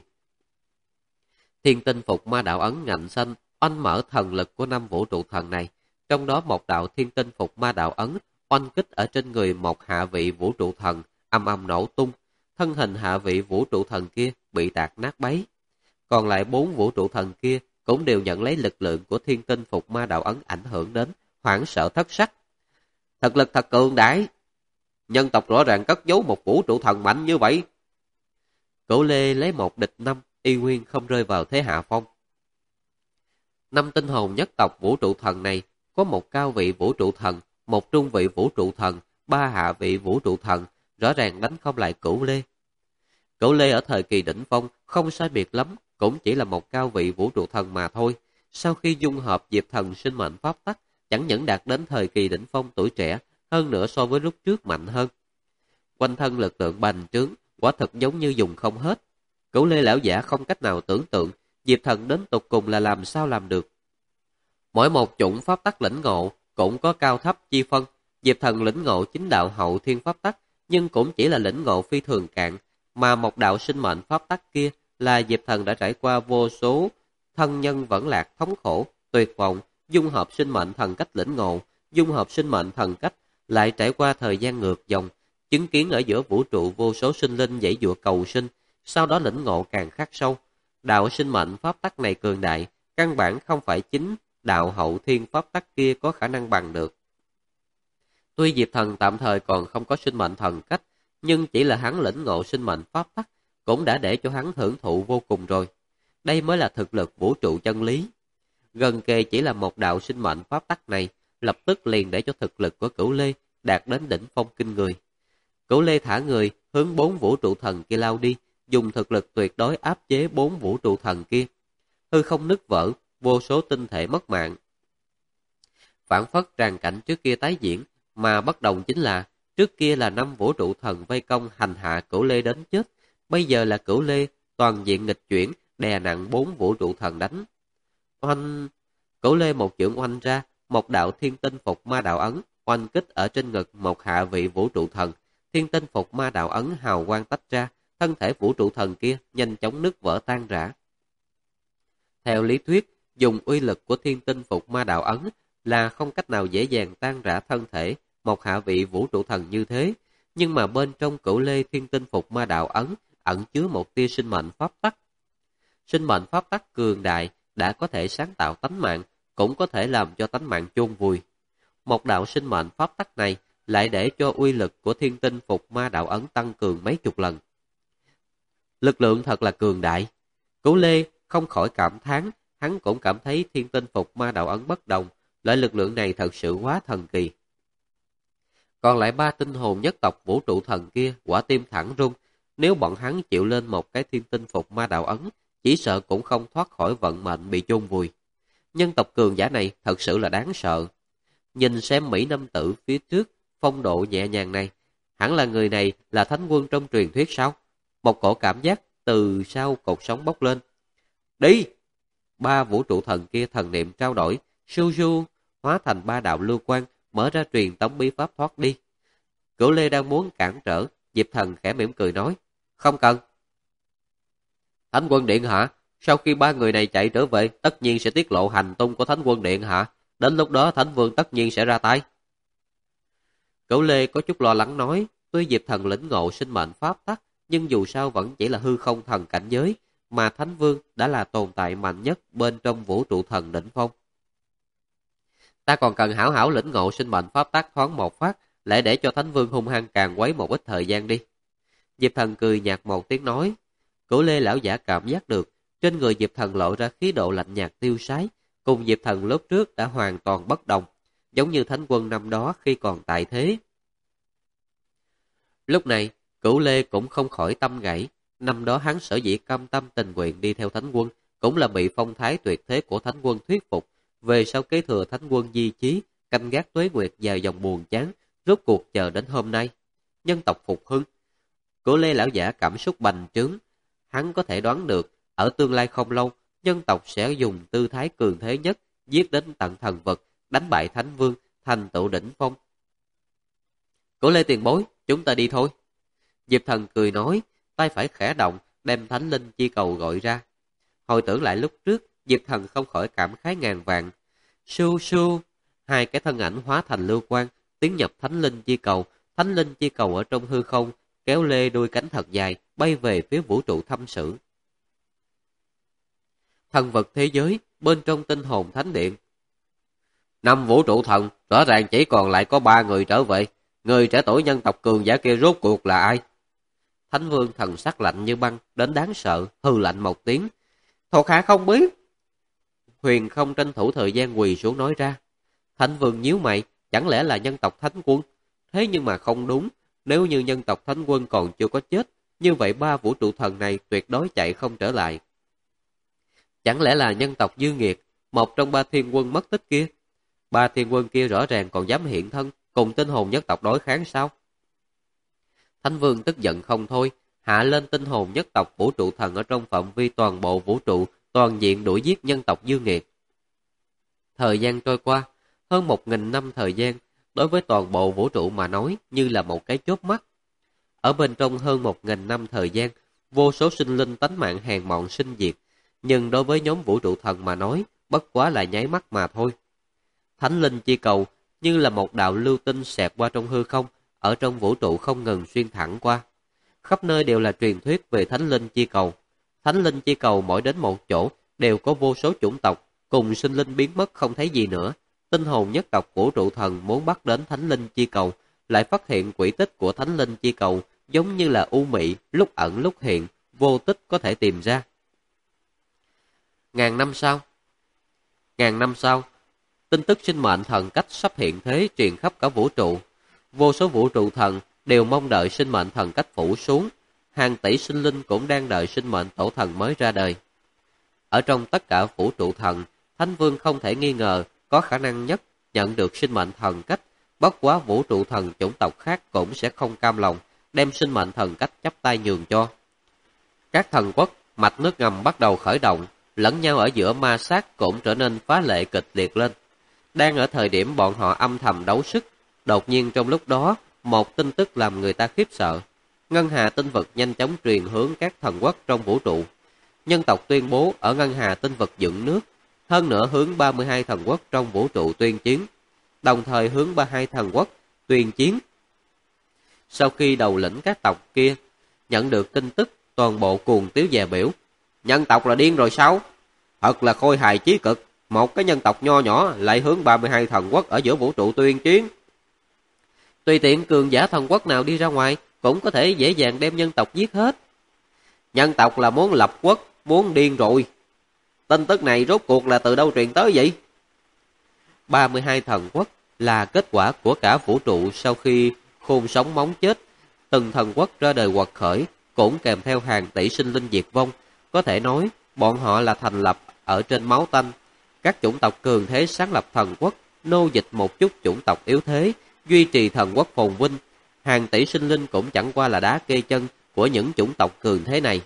[SPEAKER 1] Thiên tinh phục ma đạo ấn ngạnh xanh oanh mở thần lực của 5 vũ trụ thần này, trong đó một đạo thiên tinh phục ma đạo ấn oanh kích ở trên người một hạ vị vũ trụ thần, âm âm nổ tung, thân hình hạ vị vũ trụ thần kia bị tạc nát bấy. Còn lại 4 vũ trụ thần kia cũng đều nhận lấy lực lượng của thiên tinh phục ma đạo ấn ảnh hưởng đến, hoảng sợ thất sắc. Thực lực thật cường đại. Nhân tộc rõ ràng cất giấu một vũ trụ thần mạnh như vậy. Cửu Lê lấy 1 địch 5, y nguyên không rơi vào thế hạ phong. 5 tinh hồn nhất tộc vũ trụ thần này có một cao vị vũ trụ thần, một trung vị vũ trụ thần, 3 hạ vị vũ trụ thần, rõ ràng đánh không lại Cửu Lê. Cửu Lê ở thời kỳ đỉnh phong không sai biệt lắm, cũng chỉ là một cao vị vũ trụ thần mà thôi. Sau khi dung hợp Diệp Thần sinh mệnh pháp tắc, chẳng những đạt đến thời kỳ đỉnh phong tuổi trẻ, hơn nữa so với lúc trước mạnh hơn. Quanh thân lực lượng bành trướng, quả thực giống như dùng không hết. Cửu Lê lão giả không cách nào tưởng tượng Diệp Thần đến tục cùng là làm sao làm được. Mỗi một chủng pháp tắc lĩnh ngộ cũng có cao thấp chi phân. Diệp Thần lĩnh ngộ chính đạo hậu thiên pháp tắc, nhưng cũng chỉ là lĩnh ngộ phi thường cạn, mà một đạo sinh mệnh pháp tắc kia là Diệp Thần đã trải qua vô số thân nhân vẫn lạc thống khổ, tuyệt vọng, dung hợp sinh mệnh thần cách lĩnh ngộ, dung hợp sinh mệnh thần cách lại trải qua thời gian ngược dòng, chứng kiến ở giữa vũ trụ vô số sinh linh giãy giụa cầu sinh, sau đó lĩnh ngộ càng khắc sâu. Đạo sinh mệnh pháp tắc này cường đại, căn bản không phải chính đạo hậu thiên pháp tắc kia có khả năng bằng được. Tuy Diệp Thần tạm thời còn không có sinh mệnh thần cách, nhưng chỉ là hắn lĩnh ngộ sinh mệnh pháp tắc cũng đã để cho hắn hưởng thụ vô cùng rồi. Đây mới là thực lực vũ trụ chân lý. Gần kề chỉ là một đạo sinh mệnh pháp tắc này, lập tức liền để cho thực lực của Cửu Lê đạt đến đỉnh phong kinh người. Cửu Lê thả người hướng 4 vũ trụ thần kia lao đi, dùng thực lực tuyệt đối áp chế 4 vũ trụ thần kia. Hư không nứt vỡ, vô số tinh thể mất mạng. Phản phất tràn cảnh trước kia tái diễn, mà bất đồng chính là trước kia là 5 vũ trụ thần vây công hành hạ Cửu Lê đến chết, bây giờ là Cửu Lê toàn diện nghịch chuyển, đè nặng 4 vũ trụ thần đánh. Oanh! Cửu Lê một chưởng oanh ra, một đạo thiên tinh phục ma đạo ấn, oanh kích ở trên ngực một hạ vị vũ trụ thần. Thiên tinh phục ma đạo ấn hào quang tách ra, thân thể vũ trụ thần kia nhanh chóng nứt vỡ tan rã. Theo lý thuyết, dùng uy lực của thiên tinh phục ma đạo ấn là không cách nào dễ dàng tan rã thân thể một hạ vị vũ trụ thần như thế, nhưng mà bên trong Cửu Lê thiên tinh phục ma đạo ấn ẩn chứa một tia sinh mệnh pháp tắc. Sinh mệnh pháp tắc cường đại đã có thể sáng tạo tánh mạng, cũng có thể làm cho tánh mạng chôn vùi. Một đạo sinh mệnh pháp tắc này lại để cho uy lực của thiên tinh phục ma đạo ấn tăng cường mấy chục lần. Lực lượng thật là cường đại. Cửu Lê không khỏi cảm thán, hắn cũng cảm thấy thiên tinh phục ma đạo ấn bất đồng, loại lực lượng này thật sự quá thần kỳ. Còn lại 3 tinh hồn nhất tộc vũ trụ thần kia quả tim thẳng rung, nếu bọn hắn chịu lên một cái thiên tinh phục ma đạo ấn, chỉ sợ cũng không thoát khỏi vận mệnh bị chôn vùi. Nhân tộc cường giả này thật sự là đáng sợ. Nhìn xem Mỹ Nam tử phía trước, phong độ nhẹ nhàng này, hẳn là người này là thánh quân trong truyền thuyết sao? Một cổ cảm giác từ sau cột sống bốc lên. Đi! 3 vũ trụ thần kia thần niệm trao đổi, su su, hóa thành 3 đạo lưu quang, mở ra truyền tống bí pháp thoát đi. Cửu Lê đang muốn cản trở, Diệp Thần khẽ mỉm cười nói, không cần. Thánh quân điện hạ, sau khi 3 người này chạy trở về, tất nhiên sẽ tiết lộ hành tung của Thánh quân điện hạ, đến lúc đó Thánh vương tất nhiên sẽ ra tay. Cửu Lê có chút lo lắng nói, tuy Diệp Thần lĩnh ngộ sinh mệnh pháp tắc, nhưng dù sao vẫn chỉ là hư không thần cảnh giới, mà Thánh vương đã là tồn tại mạnh nhất bên trong vũ trụ thần đỉnh phong. Ta còn cần hảo hảo lĩnh ngộ sinh mệnh pháp tắc thoáng một phát, lại để cho Thánh vương hung hăng càng quấy một ít thời gian đi. Diệp Thần cười nhạt một tiếng nói. Cửu Lê lão giả cảm giác được, trên người Diệp Thần lộ ra khí độ lạnh nhạt tiêu sái, cùng Diệp Thần lúc trước đã hoàn toàn bất đồng, giống như Thánh quân năm đó khi còn tại thế. Lúc này, Cửu Lê cũng không khỏi tâm gãy, năm đó hắn sở dĩ cam tâm tình nguyện đi theo Thánh quân, cũng là bị phong thái tuyệt thế của Thánh quân thuyết phục, về sau kế thừa Thánh quân di chí, canh gác tuế nguyệt dài dòng buồn chán, rốt cuộc chờ đến hôm nay. Nhân tộc phục hưng. Cửu Lê lão giả cảm xúc bành trướng, hắn có thể đoán được, ở tương lai không lâu, nhân tộc sẽ dùng tư thái cường thế nhất, giết đến tận thần vật, đánh bại Thánh vương, thành tựu đỉnh phong. Cửu Lê tiền bối, chúng ta đi thôi. Diệp Thần cười nói, tay phải khẽ động, đem Thánh linh chi cầu gọi ra. Hồi tưởng lại lúc trước, Diệp Thần không khỏi cảm khái ngàn vạn. Su su, 2 cái thân ảnh hóa thành lưu quang, tiến nhập Thánh linh chi cầu. Thánh linh chi cầu ở trong hư không, kéo lê đuôi cánh thật dài, bay về phía vũ trụ thâm sử. Thần vật thế giới, bên trong tinh hồn thánh điện. 5 vũ trụ thần, rõ ràng chỉ còn lại có 3 người trở về. Người trẻ tuổi nhân tộc cường giả kia rốt cuộc là ai? Thánh vương thần sắc lạnh như băng, đến đáng sợ, hừ lạnh một tiếng. Thuộc hạ không biết. Huyền không tranh thủ thời gian quỳ xuống nói ra. Thánh vương nhíu mày, chẳng lẽ là nhân tộc thánh quân? Thế nhưng mà không đúng, nếu như nhân tộc thánh quân còn chưa có chết, như vậy 3 vũ trụ thần này tuyệt đối chạy không trở lại. Chẳng lẽ là nhân tộc dư nghiệt, một trong 3 thiên quân mất tích kia? 3 thiên quân kia rõ ràng còn dám hiện thân, cùng tinh hồn nhất tộc đối kháng sao? Thánh vương tức giận không thôi, hạ lên tinh hồn nhất tộc vũ trụ thần ở trong phạm vi toàn bộ vũ trụ, toàn diện đuổi giết nhân tộc dư nghiệt. Thời gian trôi qua, hơn 1000 năm thời gian, đối với toàn bộ vũ trụ mà nói như là một cái chớp mắt. Ở bên trong hơn 1000 năm thời gian, vô số sinh linh tánh mạng hèn mọn sinh diệt, nhưng đối với nhóm vũ trụ thần mà nói, bất quá là nháy mắt mà thôi. Thánh linh chi cầu như là một đạo lưu tinh xẹt qua trong hư không, ở trong vũ trụ không ngừng xuyên thẳng qua. Khắp nơi đều là truyền thuyết về thánh linh chi cầu. Thánh linh chi cầu mỗi đến một chỗ đều có vô số chủng tộc, cùng sinh linh biến mất không thấy gì nữa. Tinh hồn nhất tộc vũ trụ thần muốn bắt đến thánh linh chi cầu, lại phát hiện quỹ tích của thánh linh chi cầu giống như là u mị, lúc ẩn lúc hiện, vô tích có thể tìm ra. Ngàn năm sau, tin tức sinh mệnh thần cách sắp hiện thế truyền khắp cả vũ trụ. Vô số vũ trụ thần đều mong đợi sinh mệnh thần cách phủ xuống. Hàng tỷ sinh linh cũng đang đợi sinh mệnh tổ thần mới ra đời. Ở trong tất cả vũ trụ thần, Thánh Vương không thể nghi ngờ có khả năng nhất nhận được sinh mệnh thần cách. Bất quá vũ trụ thần chủng tộc khác cũng sẽ không cam lòng đem sinh mệnh thần cách chắp tay nhường cho. Các thần quốc, mạch nước ngầm bắt đầu khởi động, lẫn nhau ở giữa ma sát cũng trở nên phá lệ kịch liệt lên. Đang ở thời điểm bọn họ âm thầm đấu sức, đột nhiên trong lúc đó, một tin tức làm người ta khiếp sợ. Ngân hà tinh vực nhanh chóng truyền hướng các thần quốc trong vũ trụ. Nhân tộc tuyên bố ở ngân hà tinh vực dựng nước, hơn nữa hướng 32 thần quốc trong vũ trụ tuyên chiến, đồng thời hướng 32 thần quốc tuyên chiến. Sau khi đầu lĩnh các tộc kia nhận được tin tức, toàn bộ cuồng tiếu dè biểu. Nhân tộc là điên rồi sao? Thật là khôi hài chí cực, một cái nhân tộc nho nhỏ lại hướng 32 thần quốc ở giữa vũ trụ tuyên chiến. Tùy tiện cường giả thần quốc nào đi ra ngoài cũng có thể dễ dàng đem nhân tộc giết hết. Nhân tộc là muốn lập quốc, muốn điên rồi. Tin tức này rốt cuộc là từ đâu truyền tới vậy? 32 thần quốc là kết quả của cả vũ trụ sau khi khôn sống móng chết. Từng thần quốc ra đời quật khởi, cũng kèm theo hàng tỷ sinh linh diệt vong. Có thể nói, bọn họ là thành lập ở trên máu tanh. Các chủng tộc cường thế sáng lập thần quốc, nô dịch một chút chủng tộc yếu thế, duy trì thần quốc phồn vinh. Hàng tỷ sinh linh cũng chẳng qua là đá kê chân của những chủng tộc cường thế này.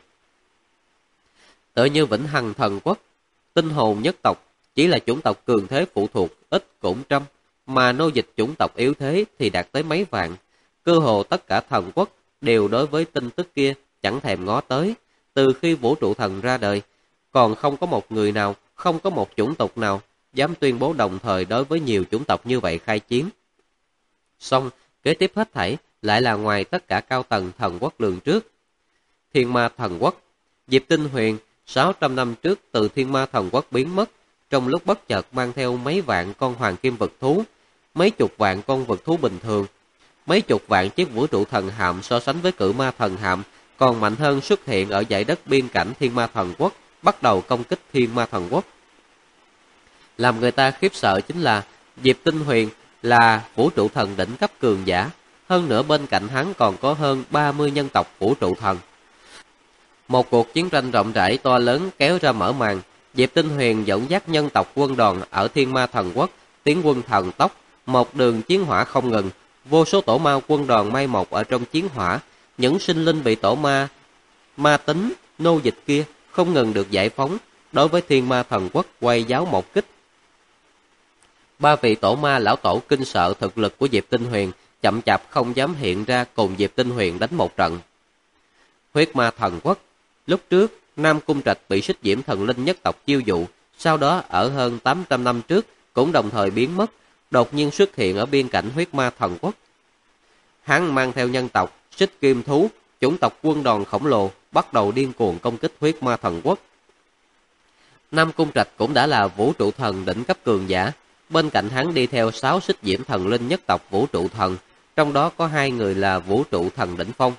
[SPEAKER 1] Tựa như Vĩnh Hằng thần quốc, tinh hồn nhất tộc chỉ là chủng tộc cường thế phụ thuộc ít cũng trăm, mà nô dịch chủng tộc yếu thế thì đạt tới mấy vạn. Cơ hồ tất cả thần quốc đều đối với tin tức kia chẳng thèm ngó tới. Từ khi vũ trụ thần ra đời, còn không có một người nào, không có một chủng tộc nào dám tuyên bố đồng thời đối với nhiều chủng tộc như vậy khai chiến. Xong, kế tiếp hết thảy lại là ngoài tất cả cao tầng thần quốc lường trước. Thiên Ma thần quốc, Diệp Tinh Huyền 600 năm trước từ Thiên Ma thần quốc biến mất, trong lúc bất chợt mang theo mấy vạn con hoàng kim vật thú, mấy chục vạn con vật thú bình thường, mấy chục vạn chiếc vũ trụ thần hạm so sánh với Cự Ma thần hạm còn mạnh hơn xuất hiện ở dãy đất biên cảnh Thiên Ma thần quốc, bắt đầu công kích Thiên Ma thần quốc. Làm người ta khiếp sợ chính là Diệp Tinh Huyền là vũ trụ thần đỉnh cấp cường giả, hơn nữa bên cạnh hắn còn có hơn 30 nhân tộc vũ trụ thần. Một cuộc chiến tranh rộng rãi to lớn kéo ra mở màn. Diệp Tinh Huyền dẫn dắt nhân tộc quân đoàn ở Thiên Ma thần quốc tiến quân thần tốc, một đường chiến hỏa không ngừng. Vô số tổ ma quân đoàn may một ở trong chiến hỏa, những sinh linh bị tổ ma tính nô dịch kia không ngừng được giải phóng. Đối với Thiên Ma thần quốc quay giáo một kích. Ba vị tổ ma lão tổ kinh sợ thực lực của Diệp Tinh Huyền, chậm chạp không dám hiện ra cùng Diệp Tinh Huyền đánh một trận. Huyết Ma thần quốc, lúc trước Nam Cung Trạch bị Xích Diễm thần linh nhất tộc chiêu dụ, sau đó ở hơn 800 năm trước cũng đồng thời biến mất, đột nhiên xuất hiện ở biên cảnh Huyết Ma thần quốc. Hắn mang theo nhân tộc Xích Kim thú, chủng tộc quân đoàn khổng lồ, bắt đầu điên cuồng công kích Huyết Ma thần quốc. Nam Cung Trạch cũng đã là vũ trụ thần đỉnh cấp cường giả, bên cạnh hắn đi theo 6 Xích Diễm thần linh nhất tộc vũ trụ thần, trong đó có 2 người là vũ trụ thần đỉnh phong.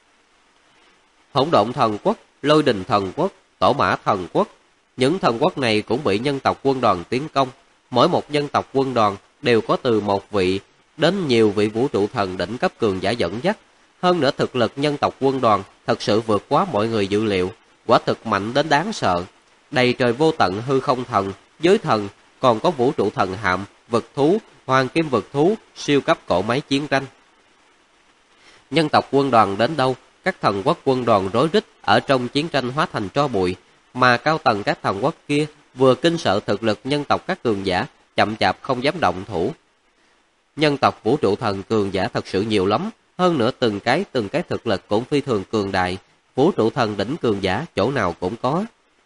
[SPEAKER 1] Hỗn Độn thần quốc, Lôi Đình thần quốc, Tổ Mã thần quốc, những thần quốc này cũng bị nhân tộc quân đoàn tiến công. Mỗi một nhân tộc quân đoàn đều có từ một vị đến nhiều vị vũ trụ thần đỉnh cấp cường giả dẫn dắt. Hơn nữa thực lực nhân tộc quân đoàn thật sự vượt quá mọi người dự liệu, quả thực mạnh đến đáng sợ. Đầy trời vô tận hư không thần, giới thần, còn có vũ trụ thần hạm, vật thú, hoàng kim vật thú, siêu cấp cỗ máy chiến tranh. Nhân tộc quân đoàn đến đâu, các thần quốc quân đoàn rối rít ở trong chiến tranh hóa thành tro bụi, mà cao tầng các thần quốc kia vừa kinh sợ thực lực nhân tộc các cường giả, chậm chạp không dám động thủ. Nhân tộc vũ trụ thần cường giả thật sự nhiều lắm, hơn nữa từng cái thực lực cũng phi thường cường đại, vũ trụ thần đỉnh cường giả chỗ nào cũng có.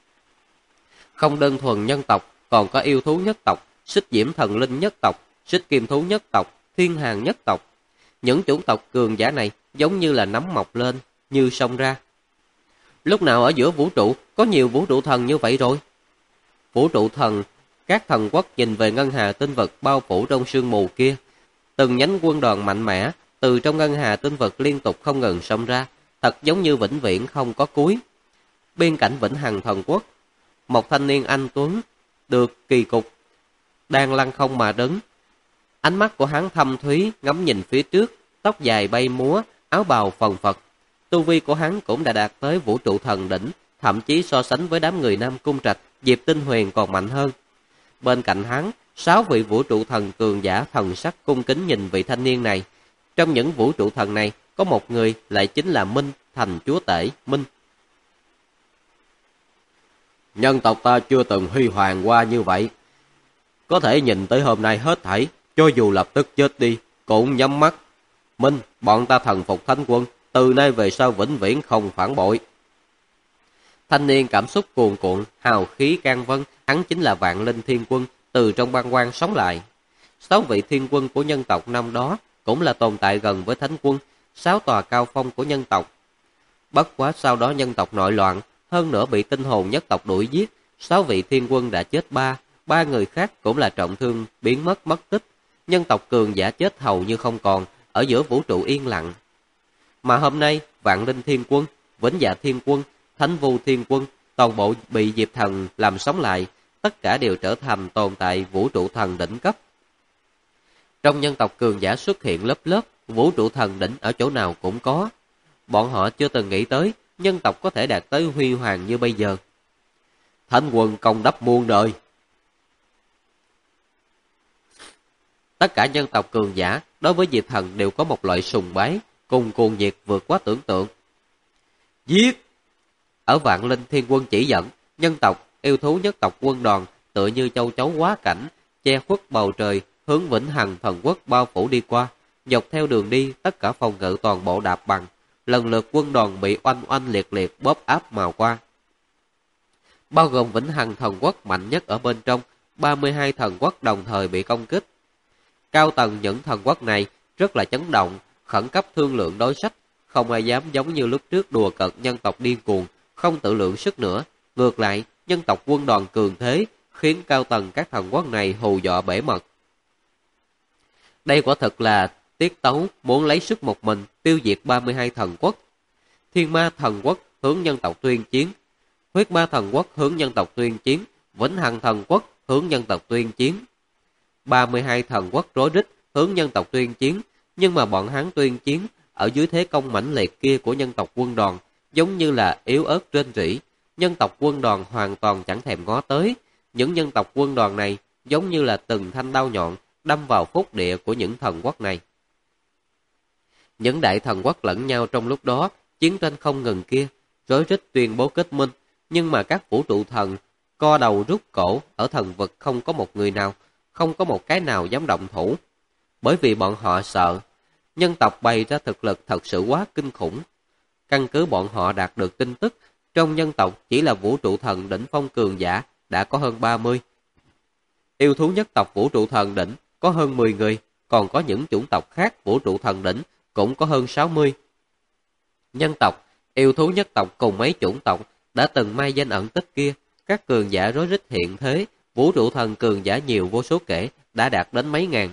[SPEAKER 1] Không đơn thuần nhân tộc, còn có yêu thú nhất tộc, Xích Diễm thần linh nhất tộc, Xích Kim thú nhất tộc, Thiên Hàng nhất tộc. Những chủng tộc cường giả này giống như là nấm mọc lên, như sông ra. Lúc nào ở giữa vũ trụ có nhiều vũ trụ thần như vậy rồi? Vũ trụ thần, các thần quốc nhìn về ngân hà tinh vực bao phủ trong sương mù kia. Từng nhánh quân đoàn mạnh mẽ, từ trong ngân hà tinh vực liên tục không ngừng xông ra, thật giống như vĩnh viễn không có cuối. Biên cảnh Vĩnh Hằng Thần Quốc, một thanh niên anh tuấn, được kỳ cục, đang lăng không mà đứng. Ánh mắt của hắn thâm thúy, ngắm nhìn phía trước, tóc dài bay múa, áo bào phần phật. Tu vi của hắn cũng đã đạt tới vũ trụ thần đỉnh, thậm chí so sánh với đám người Nam Cung Trạch, Diệp Tinh Huyền còn mạnh hơn. Bên cạnh hắn, 6 vị vũ trụ thần cường giả thần sắc cung kính nhìn vị thanh niên này. Trong những vũ trụ thần này, có một người lại chính là Minh, thành chúa tể Minh. Nhân tộc ta chưa từng huy hoàng qua như vậy. Có thể nhìn tới hôm nay hết thảy, cho dù lập tức chết đi, cũng nhắm mắt. Minh, bọn ta thần phục Thánh Quân, từ nay về sau vĩnh viễn không phản bội. Thanh niên cảm xúc cuồn cuộn, hào khí can vân, hắn chính là Vạn Linh Thiên Quân, từ trong băng quan sống lại. 6 vị thiên quân của nhân tộc năm đó cũng là tồn tại gần với Thánh Quân, 6 tòa cao phong của nhân tộc. Bất quá sau đó nhân tộc nội loạn, hơn nữa bị tinh hồn nhất tộc đuổi giết, 6 vị thiên quân đã chết 3 người khác cũng là trọng thương, biến mất tích. Nhân tộc cường giả chết hầu như không còn, ở giữa vũ trụ yên lặng. Mà hôm nay, Vạn Linh Thiên Quân, Vĩnh Dạ Thiên Quân, Thánh Vu Thiên Quân, toàn bộ bị Diệp Thần làm sống lại, tất cả đều trở thành tồn tại vũ trụ thần đỉnh cấp. Trong nhân tộc cường giả xuất hiện lớp lớp, vũ trụ thần đỉnh ở chỗ nào cũng có. Bọn họ chưa từng nghĩ tới, nhân tộc có thể đạt tới huy hoàng như bây giờ. Thánh Quân công đắp muôn đời. Tất cả nhân tộc cường giả đối với Diệp Thần đều có một loại sùng bái, cùng cuồng nhiệt vượt quá tưởng tượng. Giết! Ở Vạn Linh Thiên Quân chỉ dẫn, nhân tộc, yêu thú nhất tộc quân đoàn tựa như châu chấu quá cảnh, che khuất bầu trời, hướng Vĩnh Hằng Thần Quốc bao phủ đi qua. Dọc theo đường đi, tất cả phòng ngự toàn bộ đạp bằng, lần lượt quân đoàn bị oanh oanh liệt liệt bóp áp mà qua. Bao gồm Vĩnh Hằng Thần Quốc mạnh nhất ở bên trong, 32 thần quốc đồng thời bị công kích. Cao tầng những thần quốc này rất là chấn động, khẩn cấp thương lượng đối sách, không ai dám giống như lúc trước đùa cợt nhân tộc điên cuồng, không tự lượng sức nữa. Ngược lại, nhân tộc quân đoàn cường thế, khiến cao tầng các thần quốc này hù dọa bể mật. Đây quả thực là tiết tấu muốn lấy sức một mình tiêu diệt 32 thần quốc. Thiên Ma Thần Quốc hướng nhân tộc tuyên chiến, Huyết Ma Thần Quốc hướng nhân tộc tuyên chiến, Vĩnh Hằng Thần Quốc hướng nhân tộc tuyên chiến. 32 thần quốc rối rít hướng nhân tộc tuyên chiến, nhưng mà bọn hắn tuyên chiến ở dưới thế công mãnh liệt kia của nhân tộc quân đoàn, giống như là yếu ớt rên rỉ. Nhân tộc quân đoàn hoàn toàn chẳng thèm ngó tới. Những nhân tộc quân đoàn này giống như là từng thanh đao nhọn đâm vào phúc địa của những thần quốc này. Những đại thần quốc lẫn nhau trong lúc đó, chiến tranh không ngừng kia, rối rít tuyên bố kết minh, nhưng mà các vũ trụ thần co đầu rút cổ ở thần vực không có một người nào, không có một cái nào dám động thủ. Bởi vì bọn họ sợ, nhân tộc bày ra thực lực thật sự quá kinh khủng. Căn cứ bọn họ đạt được tin tức, trong nhân tộc chỉ là vũ trụ thần đỉnh phong cường giả đã có hơn 30. Yêu thú nhất tộc vũ trụ thần đỉnh có hơn 10 người, còn có những chủng tộc khác vũ trụ thần đỉnh cũng có hơn 60. Nhân tộc, yêu thú nhất tộc cùng mấy chủng tộc đã từng mai danh ẩn tích kia, các cường giả rối rít hiện thế, vũ trụ thần cường giả nhiều vô số kể, đã đạt đến mấy ngàn.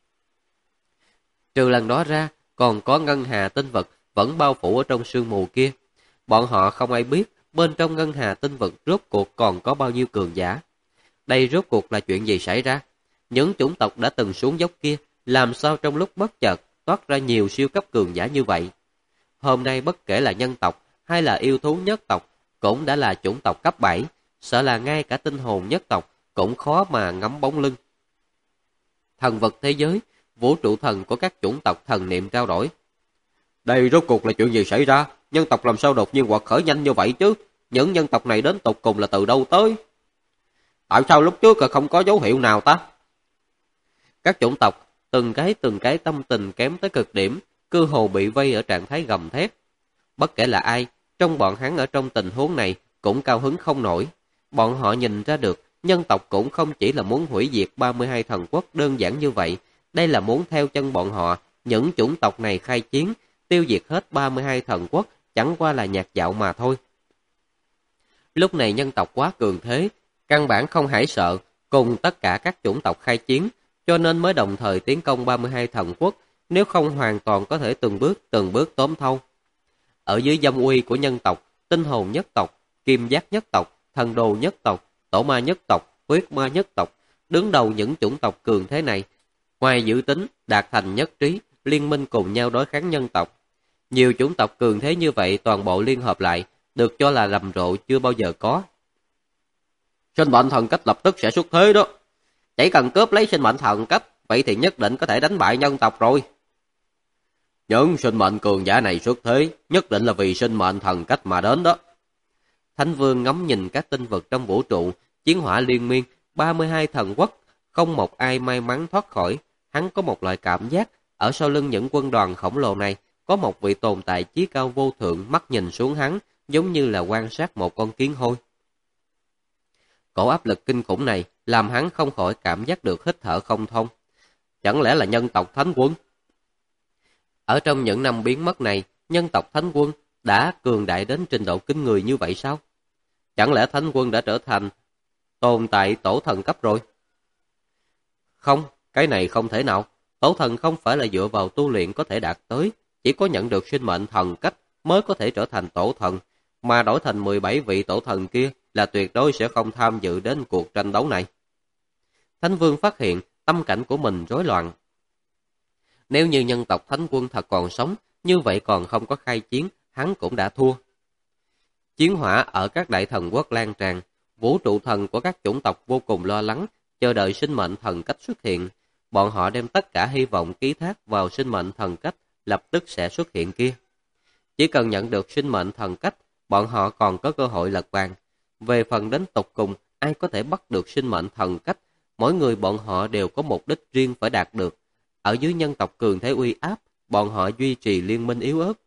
[SPEAKER 1] Trừ lần đó ra, còn có ngân hà tinh vực vẫn bao phủ ở trong sương mù kia. Bọn họ không ai biết bên trong ngân hà tinh vực rốt cuộc còn có bao nhiêu cường giả. Đây rốt cuộc là chuyện gì xảy ra? Những chủng tộc đã từng xuống dốc kia, làm sao trong lúc bất chợt toát ra nhiều siêu cấp cường giả như vậy? Hôm nay bất kể là nhân tộc hay là yêu thú nhất tộc, cũng đã là chủng tộc cấp 7, sợ là ngay cả tinh hồn nhất tộc cũng khó mà ngắm bóng lưng. Thần vật thế giới, vũ trụ thần của các chủng tộc thần niệm trao đổi. Đây rốt cuộc là chuyện gì xảy ra? Nhân tộc làm sao đột nhiên quật khởi nhanh như vậy chứ? Những nhân tộc này đến tột cùng là từ đâu tới? Tại sao lúc trước không có dấu hiệu nào ta? Các chủng tộc, từng cái tâm tình kém tới cực điểm, cơ hồ bị vây ở trạng thái gầm thét. Bất kể là ai, trong bọn hắn ở trong tình huống này cũng cao hứng không nổi. Bọn họ nhìn ra được, nhân tộc cũng không chỉ là muốn hủy diệt 32 thần quốc đơn giản như vậy. Đây là muốn theo chân bọn họ, những chủng tộc này khai chiến, tiêu diệt hết 32 thần quốc, chẳng qua là nhạt dạo mà thôi. Lúc này nhân tộc quá cường thế, căn bản không hãi sợ, cùng tất cả các chủng tộc khai chiến, cho nên mới đồng thời tiến công 32 thần quốc. nếu không hoàn toàn có thể từng bước tóm thâu. Ở dưới dâm uy của nhân tộc, tinh hồn nhất tộc, kim giác nhất tộc, thần đồ nhất tộc, tổ ma nhất tộc, huyết ma nhất tộc, đứng đầu những chủng tộc cường thế này, ngoài dự tính đạt thành nhất trí, liên minh cùng nhau đối kháng nhân tộc. Nhiều chủng tộc cường thế như vậy toàn bộ liên hợp lại, được cho là rầm rộ chưa bao giờ có. Sinh mệnh thần cách lập tức sẽ xuất thế đó. Chỉ cần cướp lấy sinh mệnh thần cách, vậy thì nhất định có thể đánh bại nhân tộc rồi. Những sinh mệnh cường giả này xuất thế, nhất định là vì sinh mệnh thần cách mà đến đó. Thánh Vương ngắm nhìn các tinh vực trong vũ trụ, chiến hỏa liên miên, 32 thần quốc, không một ai may mắn thoát khỏi. Hắn có một loại cảm giác, ở sau lưng những quân đoàn khổng lồ này, có một vị tồn tại chí cao vô thượng mắt nhìn xuống hắn, giống như là quan sát một con kiến hôi. Cổ áp lực kinh khủng này làm hắn không khỏi cảm giác được hít thở không thông. Chẳng lẽ là nhân tộc Thánh Quân? Ở trong những năm biến mất này, nhân tộc Thánh Quân đã cường đại đến trình độ kinh người như vậy sao? Chẳng lẽ Thánh Quân đã trở thành tồn tại tổ thần cấp rồi? Không, cái này không thể nào. Tổ thần không phải là dựa vào tu luyện có thể đạt tới, chỉ có nhận được sinh mệnh thần cách mới có thể trở thành tổ thần, mà đổi thành 17 vị tổ thần kia là tuyệt đối sẽ không tham dự đến cuộc tranh đấu này. Thánh Vương phát hiện tâm cảnh của mình rối loạn. Nếu như nhân tộc Thánh Quân thật còn sống, như vậy còn không có khai chiến, hắn cũng đã thua. Chiến hỏa ở các đại thần quốc lan tràn, vũ trụ thần của các chủng tộc vô cùng lo lắng, chờ đợi sinh mệnh thần cách xuất hiện. Bọn họ đem tất cả hy vọng ký thác vào sinh mệnh thần cách lập tức sẽ xuất hiện kia. Chỉ cần nhận được sinh mệnh thần cách, bọn họ còn có cơ hội lật bàn. Về phần đến tục cùng, ai có thể bắt được sinh mệnh thần cách, mỗi người bọn họ đều có mục đích riêng phải đạt được. Ở dưới nhân tộc cường thế uy áp, bọn họ duy trì liên minh yếu ớt.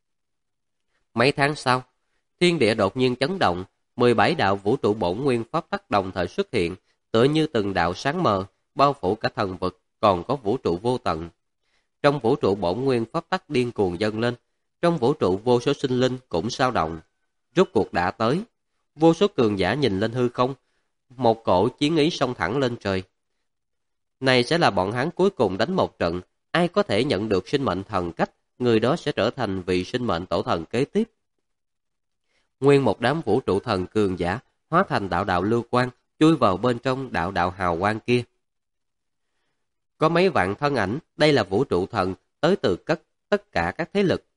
[SPEAKER 1] Mấy tháng sau, thiên địa đột nhiên chấn động, 17 đạo vũ trụ bổn nguyên pháp tắc đồng thời xuất hiện, tựa như từng đạo sáng mờ, bao phủ cả thần vực, còn có vũ trụ vô tận. Trong vũ trụ bổn nguyên pháp tắc điên cuồng dâng lên, trong vũ trụ vô số sinh linh cũng sao động. Rốt cuộc đã tới, vô số cường giả nhìn lên hư không, một cổ chiến ý xông thẳng lên trời. Này sẽ là bọn hắn cuối cùng đánh một trận, ai có thể nhận được sinh mệnh thần cách, người đó sẽ trở thành vị sinh mệnh tổ thần kế tiếp. Nguyên một đám vũ trụ thần cường giả hóa thành đạo đạo lưu quang, chui vào bên trong đạo đạo hào quang kia. Có mấy vạn thân ảnh, đây là vũ trụ thần, tới từ tất cả các thế lực.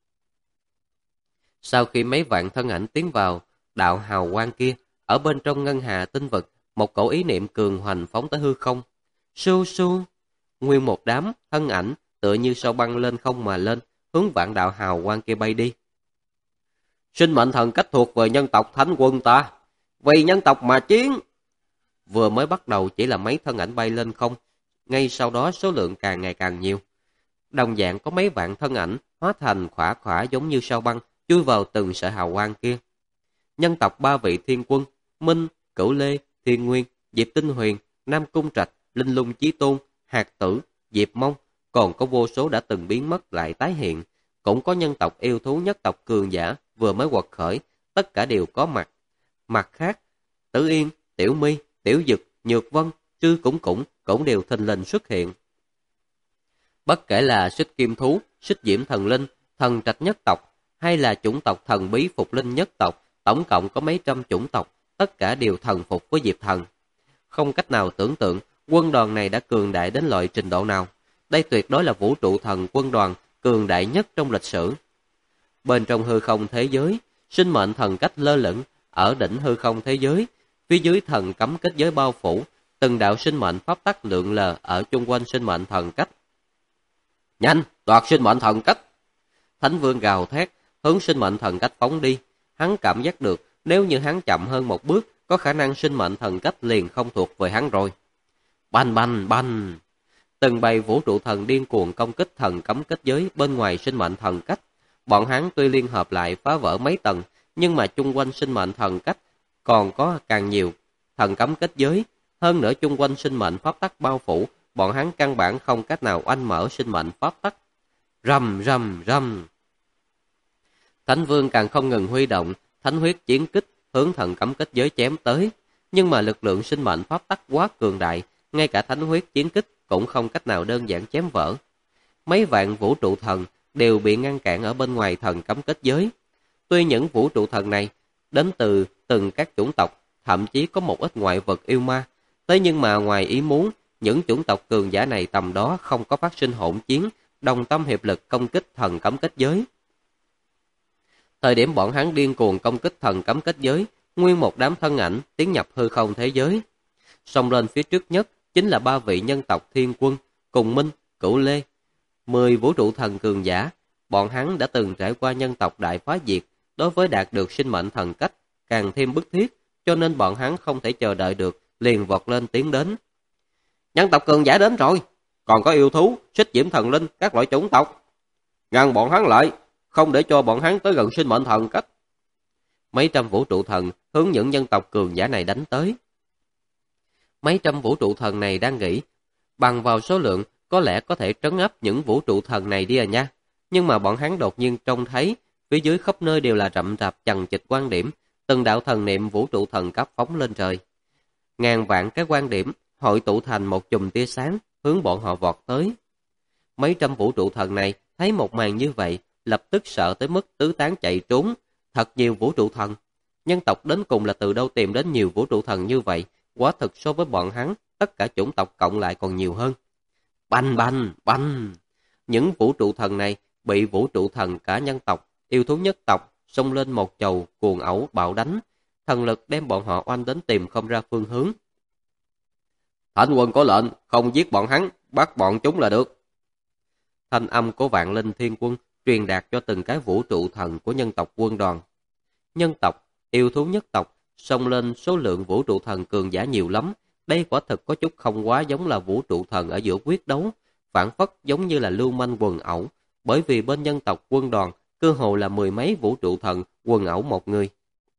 [SPEAKER 1] Sau khi mấy vạn thân ảnh tiến vào đạo hào quang kia, ở bên trong ngân hà tinh vực, một cổ ý niệm cường hoành phóng tới hư không. Su su, nguyên một đám thân ảnh tựa như sao băng lên không mà lên, hướng vạn đạo hào quang kia bay đi. Sinh mệnh thần cách thuộc về nhân tộc Thánh Quân ta, vì nhân tộc mà chiến. Vừa mới bắt đầu chỉ là mấy thân ảnh bay lên không, ngay sau đó số lượng càng ngày càng nhiều. Đồng dạng có mấy vạn thân ảnh hóa thành khỏa khỏa giống như sao băng, chui vào từng sợi hào quang kia. Nhân tộc 3 vị thiên quân, Minh, Cửu Lê, Thiên Nguyên, Diệp Tinh Huyền, Nam Cung Trạch, Linh Lung Chí Tôn, Hạt Tử, Diệp Mông, còn có vô số đã từng biến mất lại tái hiện. Cũng có nhân tộc yêu thú nhất tộc cường giả vừa mới quật khởi, tất cả đều có mặt. Mặt khác, Tử Yên, Tiểu My, Tiểu Dực, Nhược Vân, Trư cũng đều thình lình xuất hiện. Bất kể là Xích Kim Thú, Xích Diễm Thần Linh, Thần Trạch nhất tộc, hay là chủng tộc Thần Bí Phục Linh nhất tộc, tổng cộng có mấy trăm chủng tộc, tất cả đều thần phục với Diệp Thần. Không cách nào tưởng tượng quân đoàn này đã cường đại đến loại trình độ nào. Đây tuyệt đối là vũ trụ thần quân đoàn cường đại nhất trong lịch sử. Bên trong hư không thế giới, sinh mệnh thần cách lơ lửng ở đỉnh hư không thế giới, phía dưới thần cấm kết giới bao phủ, từng đạo sinh mệnh pháp tắc lượn lờ ở chung quanh sinh mệnh thần cách. Nhanh, đoạt sinh mệnh thần cách! Thánh Vương gào thét, hướng sinh mệnh thần cách phóng đi. Hắn cảm giác được, nếu như hắn chậm hơn một bước, có khả năng sinh mệnh thần cách liền không thuộc về hắn rồi. Bành bành bành! Từng bầy vũ trụ thần điên cuồng công kích thần cấm kết giới bên ngoài sinh mệnh thần cách. Bọn hắn tuy liên hợp lại phá vỡ mấy tầng, nhưng mà chung quanh sinh mệnh thần cách còn có càng nhiều thần cấm kết giới. Hơn nữa chung quanh sinh mệnh pháp tắc bao phủ, bọn hắn căn bản không cách nào oanh mở sinh mệnh pháp tắc. Rầm rầm rầm! Thánh Vương càng không ngừng huy động thánh huyết chiến kích hướng thần cấm kết giới chém tới, nhưng mà lực lượng sinh mệnh pháp tắc quá cường đại, ngay cả thánh huyết chiến kích cũng không cách nào đơn giản chém vỡ. mấy vạn vũ trụ thần đều bị ngăn cản ở bên ngoài thần cấm kết giới. Tuy những vũ trụ thần này đến từ từng các chủng tộc, thậm chí có một ít ngoại vật yêu ma, thế nhưng mà ngoài ý muốn, những chủng tộc cường giả này tầm đó không có phát sinh hỗn chiến, đồng tâm hiệp lực công kích thần cấm kết giới. Thời điểm bọn hắn điên cuồng công kích thần cấm kết giới, nguyên một đám thân ảnh tiến nhập hư không thế giới. Xông lên phía trước nhất chính là 3 vị nhân tộc Thiên Quân, Cùng Minh, Cửu Lê, 10 vũ trụ thần cường giả. Bọn hắn đã từng trải qua nhân tộc đại phá diệt, đối với đạt được sinh mệnh thần cách càng thêm bức thiết, cho nên bọn hắn không thể chờ đợi được, liền vọt lên tiến đến. Nhân tộc cường giả đến rồi, còn có yêu thú, xích diễm thần linh, các loại chủng tộc. Ngăn bọn hắn lại, không để cho bọn hắn tới gần sinh mệnh thần cách. Mấy trăm vũ trụ thần hướng những nhân tộc cường giả này đánh tới. Mấy trăm vũ trụ thần này đang nghĩ, bằng vào số lượng có lẽ có thể trấn áp những vũ trụ thần này đi à nha. Nhưng mà bọn hắn đột nhiên trông thấy, phía dưới khắp nơi đều là rậm rạp chằng chịt quan điểm, từng đạo thần niệm vũ trụ thần cấp phóng lên trời. Ngàn vạn cái quan điểm hội tụ thành một chùm tia sáng, hướng bọn họ vọt tới. Mấy trăm vũ trụ thần này thấy một màn như vậy, lập tức sợ tới mức tứ tán chạy trốn. Thật nhiều vũ trụ thần. Nhân tộc đến cùng là từ đâu tìm đến nhiều vũ trụ thần như vậy, quả thực so với bọn hắn, tất cả chủng tộc cộng lại còn nhiều hơn. Bành bành, bành! Những vũ trụ thần này bị vũ trụ thần cả nhân tộc, yêu thú nhất tộc, xông lên một chầu cuồng ẩu bạo đánh. Thần lực đem bọn họ oanh đến tìm không ra phương hướng. Thánh quân có lệnh, không giết bọn hắn, bắt bọn chúng là được. Thanh âm của Vạn Linh Thiên Quân truyền đạt cho từng cái vũ trụ thần của nhân tộc quân đoàn. Nhân tộc, yêu thú nhất tộc, xông lên số lượng vũ trụ thần cường giả nhiều lắm. Đây quả thực có chút không quá giống là vũ trụ thần ở giữa quyết đấu, phản phất giống như là lưu manh quần ẩu, bởi vì bên nhân tộc quân đoàn cơ hồ là 10 mấy vũ trụ thần quần ẩu một người.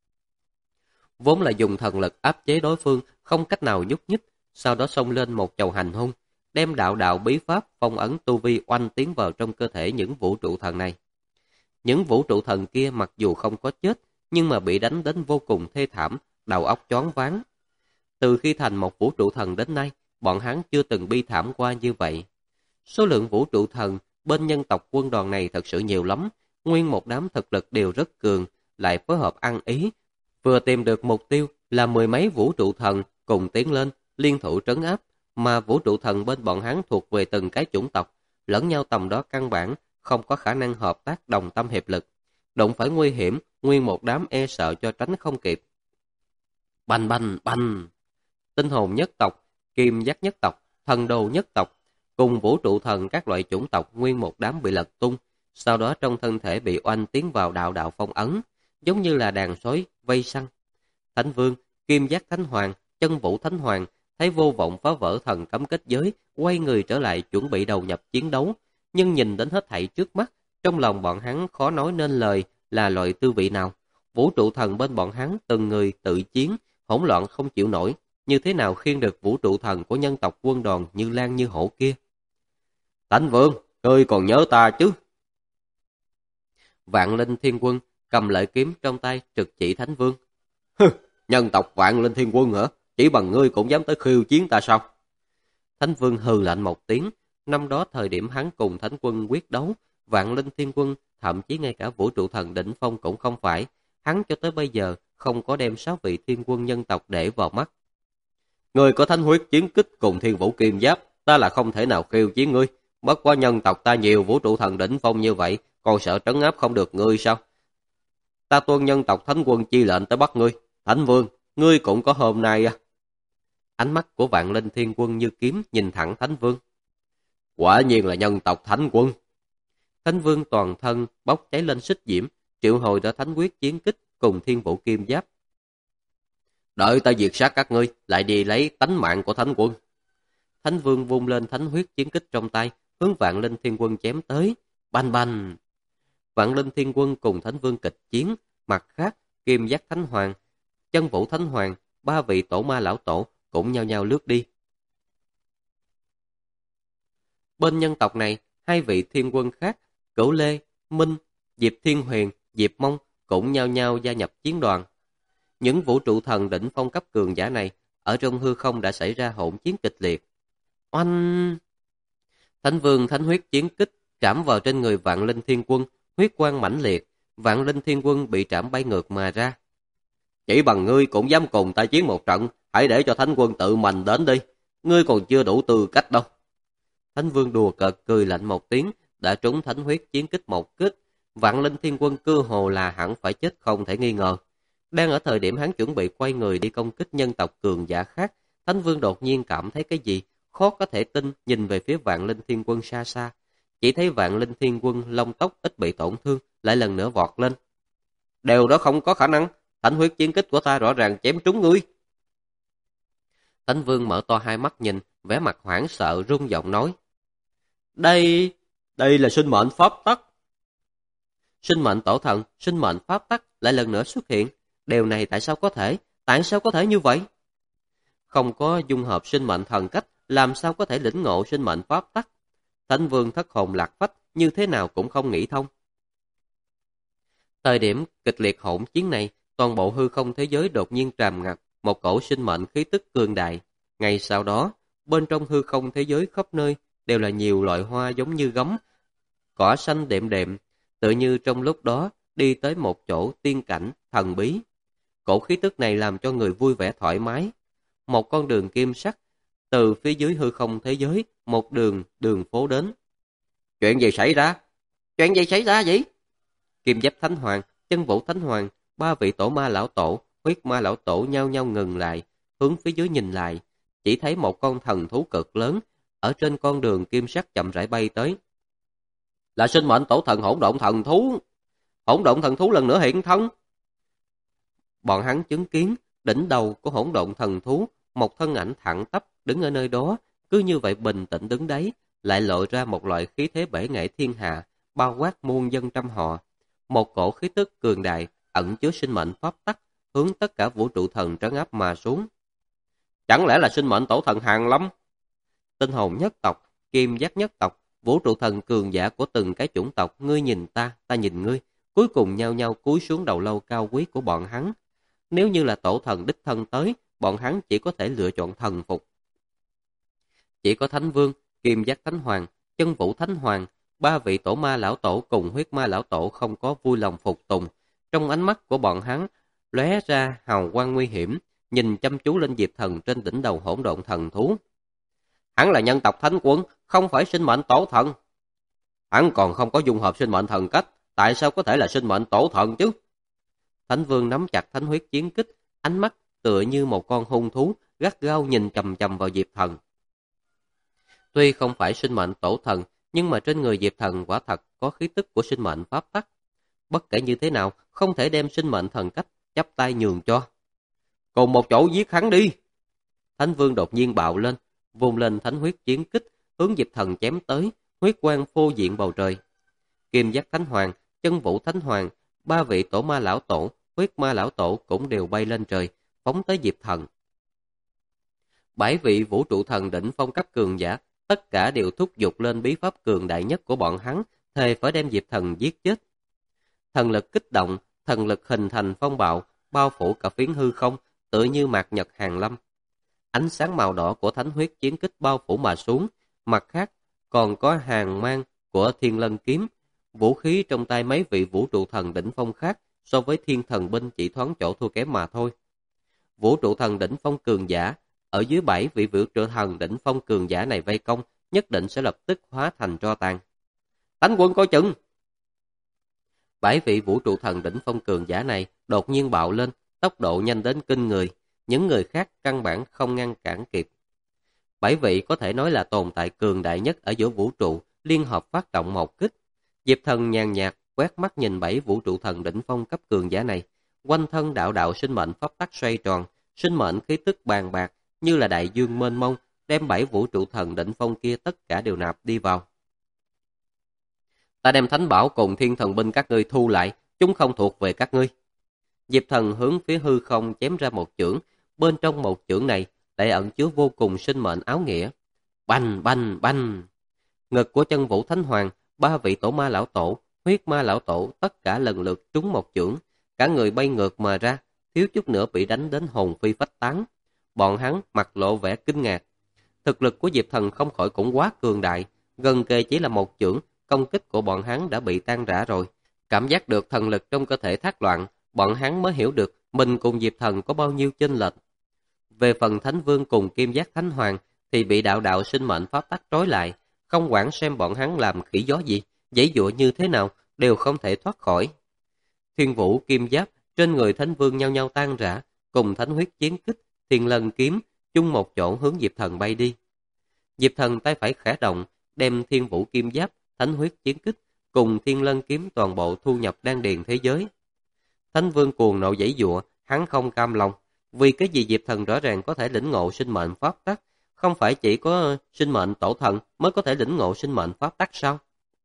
[SPEAKER 1] Vốn là dùng thần lực áp chế đối phương, không cách nào nhúc nhích, sau đó xông lên một chầu hành hung, đem đạo đạo bí pháp phong ấn tu vi oanh tiến vào trong cơ thể những vũ trụ thần này. Những vũ trụ thần kia mặc dù không có chết, nhưng mà bị đánh đến vô cùng thê thảm, đầu óc choáng váng. Từ khi thành một vũ trụ thần đến nay, bọn hắn chưa từng bi thảm qua như vậy. Số lượng vũ trụ thần bên nhân tộc quân đoàn này thật sự nhiều lắm, nguyên một đám thực lực đều rất cường, lại phối hợp ăn ý. Vừa tìm được mục tiêu là 10 mấy vũ trụ thần cùng tiến lên, liên thủ trấn áp, mà vũ trụ thần bên bọn hắn thuộc về từng cái chủng tộc, lẫn nhau tầm đó căn bản không có khả năng hợp tác đồng tâm hiệp lực. Đụng phải nguy hiểm, nguyên một đám e sợ cho tránh không kịp. Bành bành bành! Tinh hồn nhất tộc, kim giác nhất tộc, thần đồ nhất tộc, cùng vũ trụ thần các loại chủng tộc nguyên một đám bị lật tung, sau đó trong thân thể bị oanh tiến vào đạo đạo phong ấn, giống như là đàn sói vây săn. Thánh Vương, Kim Giác Thánh Hoàng, Chân Vũ Thánh Hoàng thấy vô vọng phá vỡ thần cấm kết giới, quay người trở lại chuẩn bị đầu nhập chiến đấu, nhưng nhìn đến hết thảy trước mắt, trong lòng bọn hắn khó nói nên lời là loại tư vị nào. Vũ trụ thần bên bọn hắn từng người tự chiến, hỗn loạn không chịu nổi, như thế nào khiêng được vũ trụ thần của nhân tộc quân đoàn như lan như hổ kia. Thánh Vương, ngươi còn nhớ ta chứ? Vạn Linh Thiên Quân cầm lợi kiếm trong tay trực chỉ Thánh Vương. Nhân tộc Vạn Linh Thiên Quân hả? Chỉ bằng ngươi cũng dám tới khiêu chiến ta sao? Thánh Vương hừ lạnh một tiếng. Năm đó thời điểm hắn cùng Thánh Quân quyết đấu, Vạn Linh Thiên Quân thậm chí ngay cả vũ trụ thần đỉnh phong cũng không phải. Hắn cho tới bây giờ không có đem 6 vị thiên quân nhân tộc để vào mắt. Ngươi có thánh huyết chiến kích cùng thiên vũ kim giáp, ta là không thể nào khiêu chiến ngươi. Bất quá nhân tộc ta nhiều vũ trụ thần đỉnh phong như vậy, còn sợ trấn áp không được ngươi sao? Ta tuân nhân tộc Thánh Quân chi lệnh tới bắt ngươi. Thánh Vương, ngươi cũng có hôm nay à? Ánh mắt của Vạn Linh Thiên Quân như kiếm nhìn thẳng Thánh Vương. Quả nhiên là nhân tộc Thánh Quân. Thánh Vương toàn thân bốc cháy lên xích diễm, triệu hồi ra thánh quyết chiến kích cùng thiên vũ kim giáp. Đợi ta diệt sát các ngươi, lại đi lấy tánh mạng của Thánh Quân. Thánh Vương vung lên thánh huyết chiến kích trong tay, hướng Vạn Linh Thiên Quân chém tới. Bành bành! Vạn Linh Thiên Quân cùng Thánh Vương kịch chiến, mặt khác, Kim Giác Thánh Hoàng, Chân Vũ Thánh Hoàng, 3 vị tổ ma lão tổ cũng nhao nhao lướt đi. Bên nhân tộc này, 2 vị thiên quân khác, Cửu Lê, Minh, Diệp Thiên Huyền, Diệp Mông cũng nhao nhao gia nhập chiến đoàn. Những vũ trụ thần đỉnh phong cấp cường giả này, ở trong hư không đã xảy ra hỗn chiến kịch liệt. Oanh! Thánh Vương thánh huyết chiến kích trảm vào trên người Vạn Linh Thiên Quân, huyết quang mãnh liệt, Vạn Linh Thiên Quân bị trảm bay ngược mà ra. Chỉ bằng ngươi cũng dám cùng ta chiến một trận, hãy để cho Thánh Quân tự mình đến đi, ngươi còn chưa đủ tư cách đâu. Thánh Vương đùa cợt cười lạnh một tiếng, đã trúng Thánh Huyết chiến kích một kích. Vạn Linh Thiên Quân cơ hồ là hẳn phải chết không thể nghi ngờ. Đang ở thời điểm hắn chuẩn bị quay người đi công kích nhân tộc cường giả khác, Thánh Vương đột nhiên cảm thấy cái gì, khó có thể tin, nhìn về phía Vạn Linh Thiên Quân xa xa. Chỉ thấy Vạn Linh Thiên Quân lông tóc ít bị tổn thương, lại lần nữa vọt lên. Điều đó không có khả năng, Thánh Huyết chiến kích của ta rõ ràng chém trúng ngươi. Thánh Vương mở to hai mắt nhìn, vẻ mặt hoảng sợ run giọng nói. Đây là sinh mệnh pháp tắc. Sinh mệnh tổ thần, sinh mệnh pháp tắc lại lần nữa xuất hiện. Điều này tại sao có thể? Tại sao có thể như vậy? Không có dung hợp sinh mệnh thần cách, làm sao có thể lĩnh ngộ sinh mệnh pháp tắc? Thánh Vương thất hồn lạc phách, như thế nào cũng không nghĩ thông. Thời điểm kịch liệt hỗn chiến này, toàn bộ hư không thế giới đột nhiên tràn ngập một cổ sinh mệnh khí tức cường đại. Ngay sau đó, bên trong hư không thế giới khắp nơi đều là nhiều loại hoa giống như gấm, cỏ xanh đệm đệm, tựa như trong lúc đó đi tới một chỗ tiên cảnh thần bí. Cổ khí tức này làm cho người vui vẻ thoải mái. Một con đường kim sắc từ phía dưới hư không thế giới, một đường phố đến. Chuyện gì xảy ra? Chuyện gì xảy ra vậy? Kim Giáp Thánh Hoàng, Chân Vũ Thánh Hoàng, ba vị tổ ma lão tổ, huyết ma lão tổ nhao nhao ngừng lại, hướng phía dưới nhìn lại, chỉ thấy một con thần thú cực lớn ở trên con đường kim sắc chậm rãi bay tới. Là sinh mệnh tổ thần hỗn độn thần thú. Hỗn độn thần thú lần nữa hiện thân. Bọn hắn chứng kiến đỉnh đầu của hỗn độn thần thú, một thân ảnh thẳng tắp đứng ở nơi đó, cứ như vậy bình tĩnh đứng đấy, lại lộ ra một loại khí thế bể nghệ thiên hạ, bao quát muôn dân trăm họ. Một cổ khí tức cường đại ẩn chứa sinh mệnh pháp tắc, hướng tất cả vũ trụ thần trấn áp mà xuống. Chẳng lẽ là sinh mệnh tổ thần Hàn Lâm? Tinh hồn nhất tộc, Kim Giác nhất tộc, vũ trụ thần cường giả của từng cái chủng tộc, ngươi nhìn ta, ta nhìn ngươi, cuối cùng nhao nhao cúi xuống đầu lâu cao quý của bọn hắn. Nếu như là tổ thần đích thân tới, bọn hắn chỉ có thể lựa chọn thần phục. Chỉ có Thánh Vương, Kim Giác Thánh Hoàng, Chân Vũ Thánh Hoàng, ba vị tổ ma lão tổ cùng huyết ma lão tổ không có vui lòng phục tùng. Trong ánh mắt của bọn hắn lóe ra hào quang nguy hiểm, nhìn chăm chú lên Diệp Thần trên đỉnh đầu hỗn độn thần thú. Hắn là nhân tộc Thánh Quân, không phải sinh mệnh tổ thần. Hắn còn không có dung hợp sinh mệnh thần cách, tại sao có thể là sinh mệnh tổ thần chứ? Thánh Vương nắm chặt thánh huyết chiến kích, ánh mắt tựa như một con hung thú, gắt gao nhìn chằm chằm vào Diệp Thần. Tuy không phải sinh mệnh tổ thần, nhưng mà trên người Diệp Thần quả thật có khí tức của sinh mệnh pháp tắc. Bất kể như thế nào, không thể đem sinh mệnh thần cách chắp tay nhường cho. Cùng một chỗ giết hắn đi! Thánh Vương đột nhiên bạo lên, vung lên thánh huyết chiến kích, hướng Diệp Thần chém tới, huyết quang phô diện bầu trời. Kim Giác Thánh Hoàng, Chân Vũ Thánh Hoàng, ba vị tổ ma lão tổ, huyết ma lão tổ cũng đều bay lên trời, phóng tới Diệp Thần. 7 vị vũ trụ thần đỉnh phong cấp cường giả, tất cả đều thúc giục lên bí pháp cường đại nhất của bọn hắn, thề phải đem Diệp Thần giết chết. Thần lực kích động, thần lực hình thành phong bạo, bao phủ cả phiến hư không, tựa như mạt nhật hàng lâm. Ánh sáng màu đỏ của thánh huyết chiến kích bao phủ mà xuống, mặt khác còn có hàng mang của Thiên Lân kiếm, vũ khí trong tay mấy vị vũ trụ thần đỉnh phong khác so với Thiên Thần binh chỉ thoáng chỗ thua kém mà thôi. Vũ trụ thần đỉnh phong cường giả ở dưới 7 vị vũ trụ thần đỉnh phong cường giả này vây công, nhất định sẽ lập tức hóa thành tro tàn. Thánh Quân coi chừng! 7 vị vũ trụ thần đỉnh phong cường giả này đột nhiên bạo lên, tốc độ nhanh đến kinh người, những người khác căn bản không ngăn cản kịp. 7 vị có thể nói là tồn tại cường đại nhất ở giữa vũ trụ, liên hợp phát động một kích. Diệp Thần nhàn nhạt quét mắt nhìn 7 vũ trụ thần đỉnh phong cấp cường giả này, quanh thân đạo đạo sinh mệnh pháp tắc xoay tròn, sinh mệnh khí tức bàn bạc như là đại dương mênh mông, đem 7 vũ trụ thần đỉnh phong kia tất cả đều nạp đi vào. Ta đem thánh bảo cùng Thiên Thần binh các ngươi thu lại, chúng không thuộc về các ngươi. Diệp Thần hướng phía hư không chém ra một chưởng, bên trong một chưởng này lại ẩn chứa vô cùng sinh mệnh áo nghĩa. Bành bành bành! Ngực của Chân Vũ Thánh Hoàng, ba vị tổ ma lão tổ, huyết ma lão tổ tất cả lần lượt trúng một chưởng, cả người bay ngược mà ra, thiếu chút nữa bị đánh đến hồn phi phách tán. Bọn hắn mặt lộ vẻ kinh ngạc. Thực lực của Diệp Thần không khỏi cũng quá cường đại, gần kề chỉ là một chưởng, công kích của bọn hắn đã bị tan rã rồi. Cảm giác được thần lực trong cơ thể thác loạn, bọn hắn mới hiểu được mình cùng Diệp Thần có bao nhiêu chênh lệch. Về phần Thánh Vương cùng Kim Giác Thánh Hoàng thì bị đạo đạo sinh mệnh pháp tắc trói lại, không quản xem bọn hắn làm khỉ gió gì, giãy giụa như thế nào, đều không thể thoát khỏi. Thiên Vũ Kim Giáp trên người Thánh Vương nhau nhau tan rã, cùng Thánh Huyết Chiến Kích, Thiên Lân Kiếm chung một chỗ hướng Diệp Thần bay đi. Diệp Thần tay phải khẽ động, đem Thiên Vũ Kim Giáp, Thánh Huyết Chiến Kích cùng Thiên Lân Kiếm toàn bộ thu nhập đan điền thế giới. Thánh Vương cuồng nộ giãy giụa, hắn không cam lòng, vì cái gì Diệp Thần rõ ràng có thể lĩnh ngộ sinh mệnh pháp tắc, không phải chỉ có sinh mệnh tổ thần mới có thể lĩnh ngộ sinh mệnh pháp tắc sao?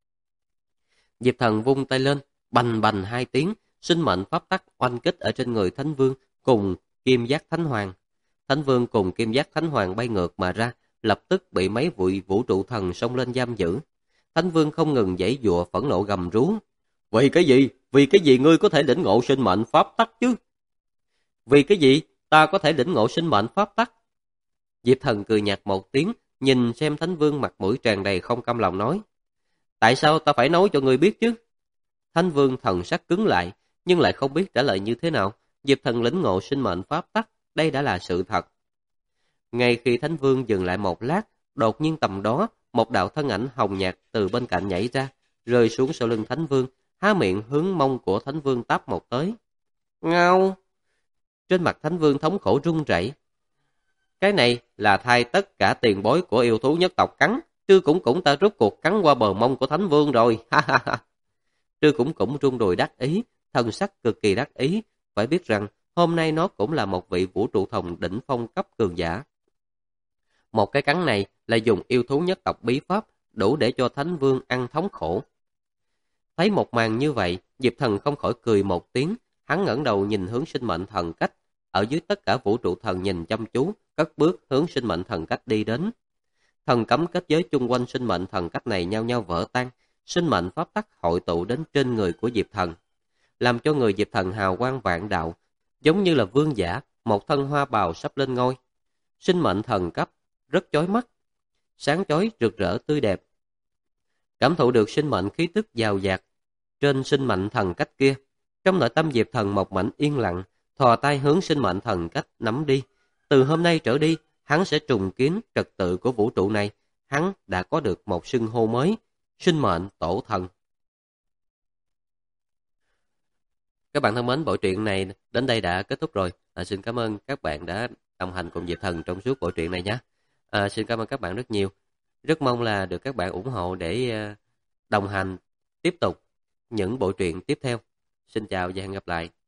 [SPEAKER 1] Diệp Thần vung tay lên, bành bành hai tiếng, sinh mệnh pháp tắc oanh kích ở trên người Thánh Vương cùng Kim Giác Thánh Hoàng. Thánh Vương cùng Kim Giác Thánh Hoàng bay ngược mà ra, lập tức bị mấy vị vũ trụ thần xông lên giam giữ. Thánh Vương không ngừng giãy giụa phẫn nộ gầm rú. Vì cái gì? Vì cái gì ngươi có thể lĩnh ngộ sinh mệnh pháp tắc chứ? Vì cái gì ta có thể lĩnh ngộ sinh mệnh pháp tắc? Diệp Thần cười nhạt một tiếng, nhìn xem Thánh Vương mặt mũi tràn đầy không cam lòng nói. Tại sao ta phải nói cho ngươi biết chứ? Thánh Vương thần sắc cứng lại, nhưng lại không biết trả lời như thế nào. Diệp Thần lĩnh ngộ sinh mệnh pháp tắc, đây đã là sự thật. Ngay khi Thánh Vương dừng lại một lát, đột nhiên tầm đó, một đạo thân ảnh hồng nhạt từ bên cạnh nhảy ra, rơi xuống sau lưng Thánh Vương, há miệng hướng mông của Thánh Vương táp một tới. Ngao! Trên mặt Thánh Vương thống khổ run rẩy. Cái này là thay tất cả tiền bối của yêu thú nhất tộc cắn, Trư Cũng Cũng ta rút cuộc cắn qua bờ mông của Thánh Vương rồi, ha ha ha. Trư Cũng Cũng run đùi đắc ý, thần sắc cực kỳ đắc ý, phải biết rằng hôm nay nó cũng là một vị vũ trụ thần đỉnh phong cấp cường giả. Một cái cắn này là dùng yêu thú nhất tộc bí pháp, đủ để cho Thánh Vương ăn thống khổ. Thấy một màn như vậy, Diệp Thần không khỏi cười một tiếng, hắn ngẩng đầu nhìn hướng sinh mệnh thần cách, ở dưới tất cả vũ trụ thần nhìn chăm chú, cất bước hướng sinh mệnh thần cách đi đến. Thần cấm kết giới chung quanh sinh mệnh thần cách này nhao nhao vỡ tan, sinh mệnh pháp tắc hội tụ đến trên người của Diệp Thần, làm cho người Diệp Thần hào quang vạn đạo, giống như là vương giả, một thân hoa bào sắp lên ngôi. Sinh mệnh thần cấp rất chói mắt, sáng chói rực rỡ tươi đẹp. Cảm thụ được sinh mệnh khí tức dào dạt trên sinh mệnh thần cách kia, trong nội tâm Diệp Thần một mảnh yên lặng, thò tay hướng sinh mệnh thần cách nắm đi. Từ hôm nay trở đi, hắn sẽ trùng kiến trật tự của vũ trụ này. Hắn đã có được một xưng hô mới, sinh mệnh tổ thần. Các bạn thân mến, bộ truyện này đến đây đã kết thúc rồi. Xin cảm ơn các bạn đã đồng hành cùng Diệp Thần trong suốt bộ truyện này nhé. Xin cảm ơn các bạn rất nhiều. Rất mong là được các bạn ủng hộ để đồng hành tiếp tục những bộ truyện tiếp theo. Xin chào và hẹn gặp lại.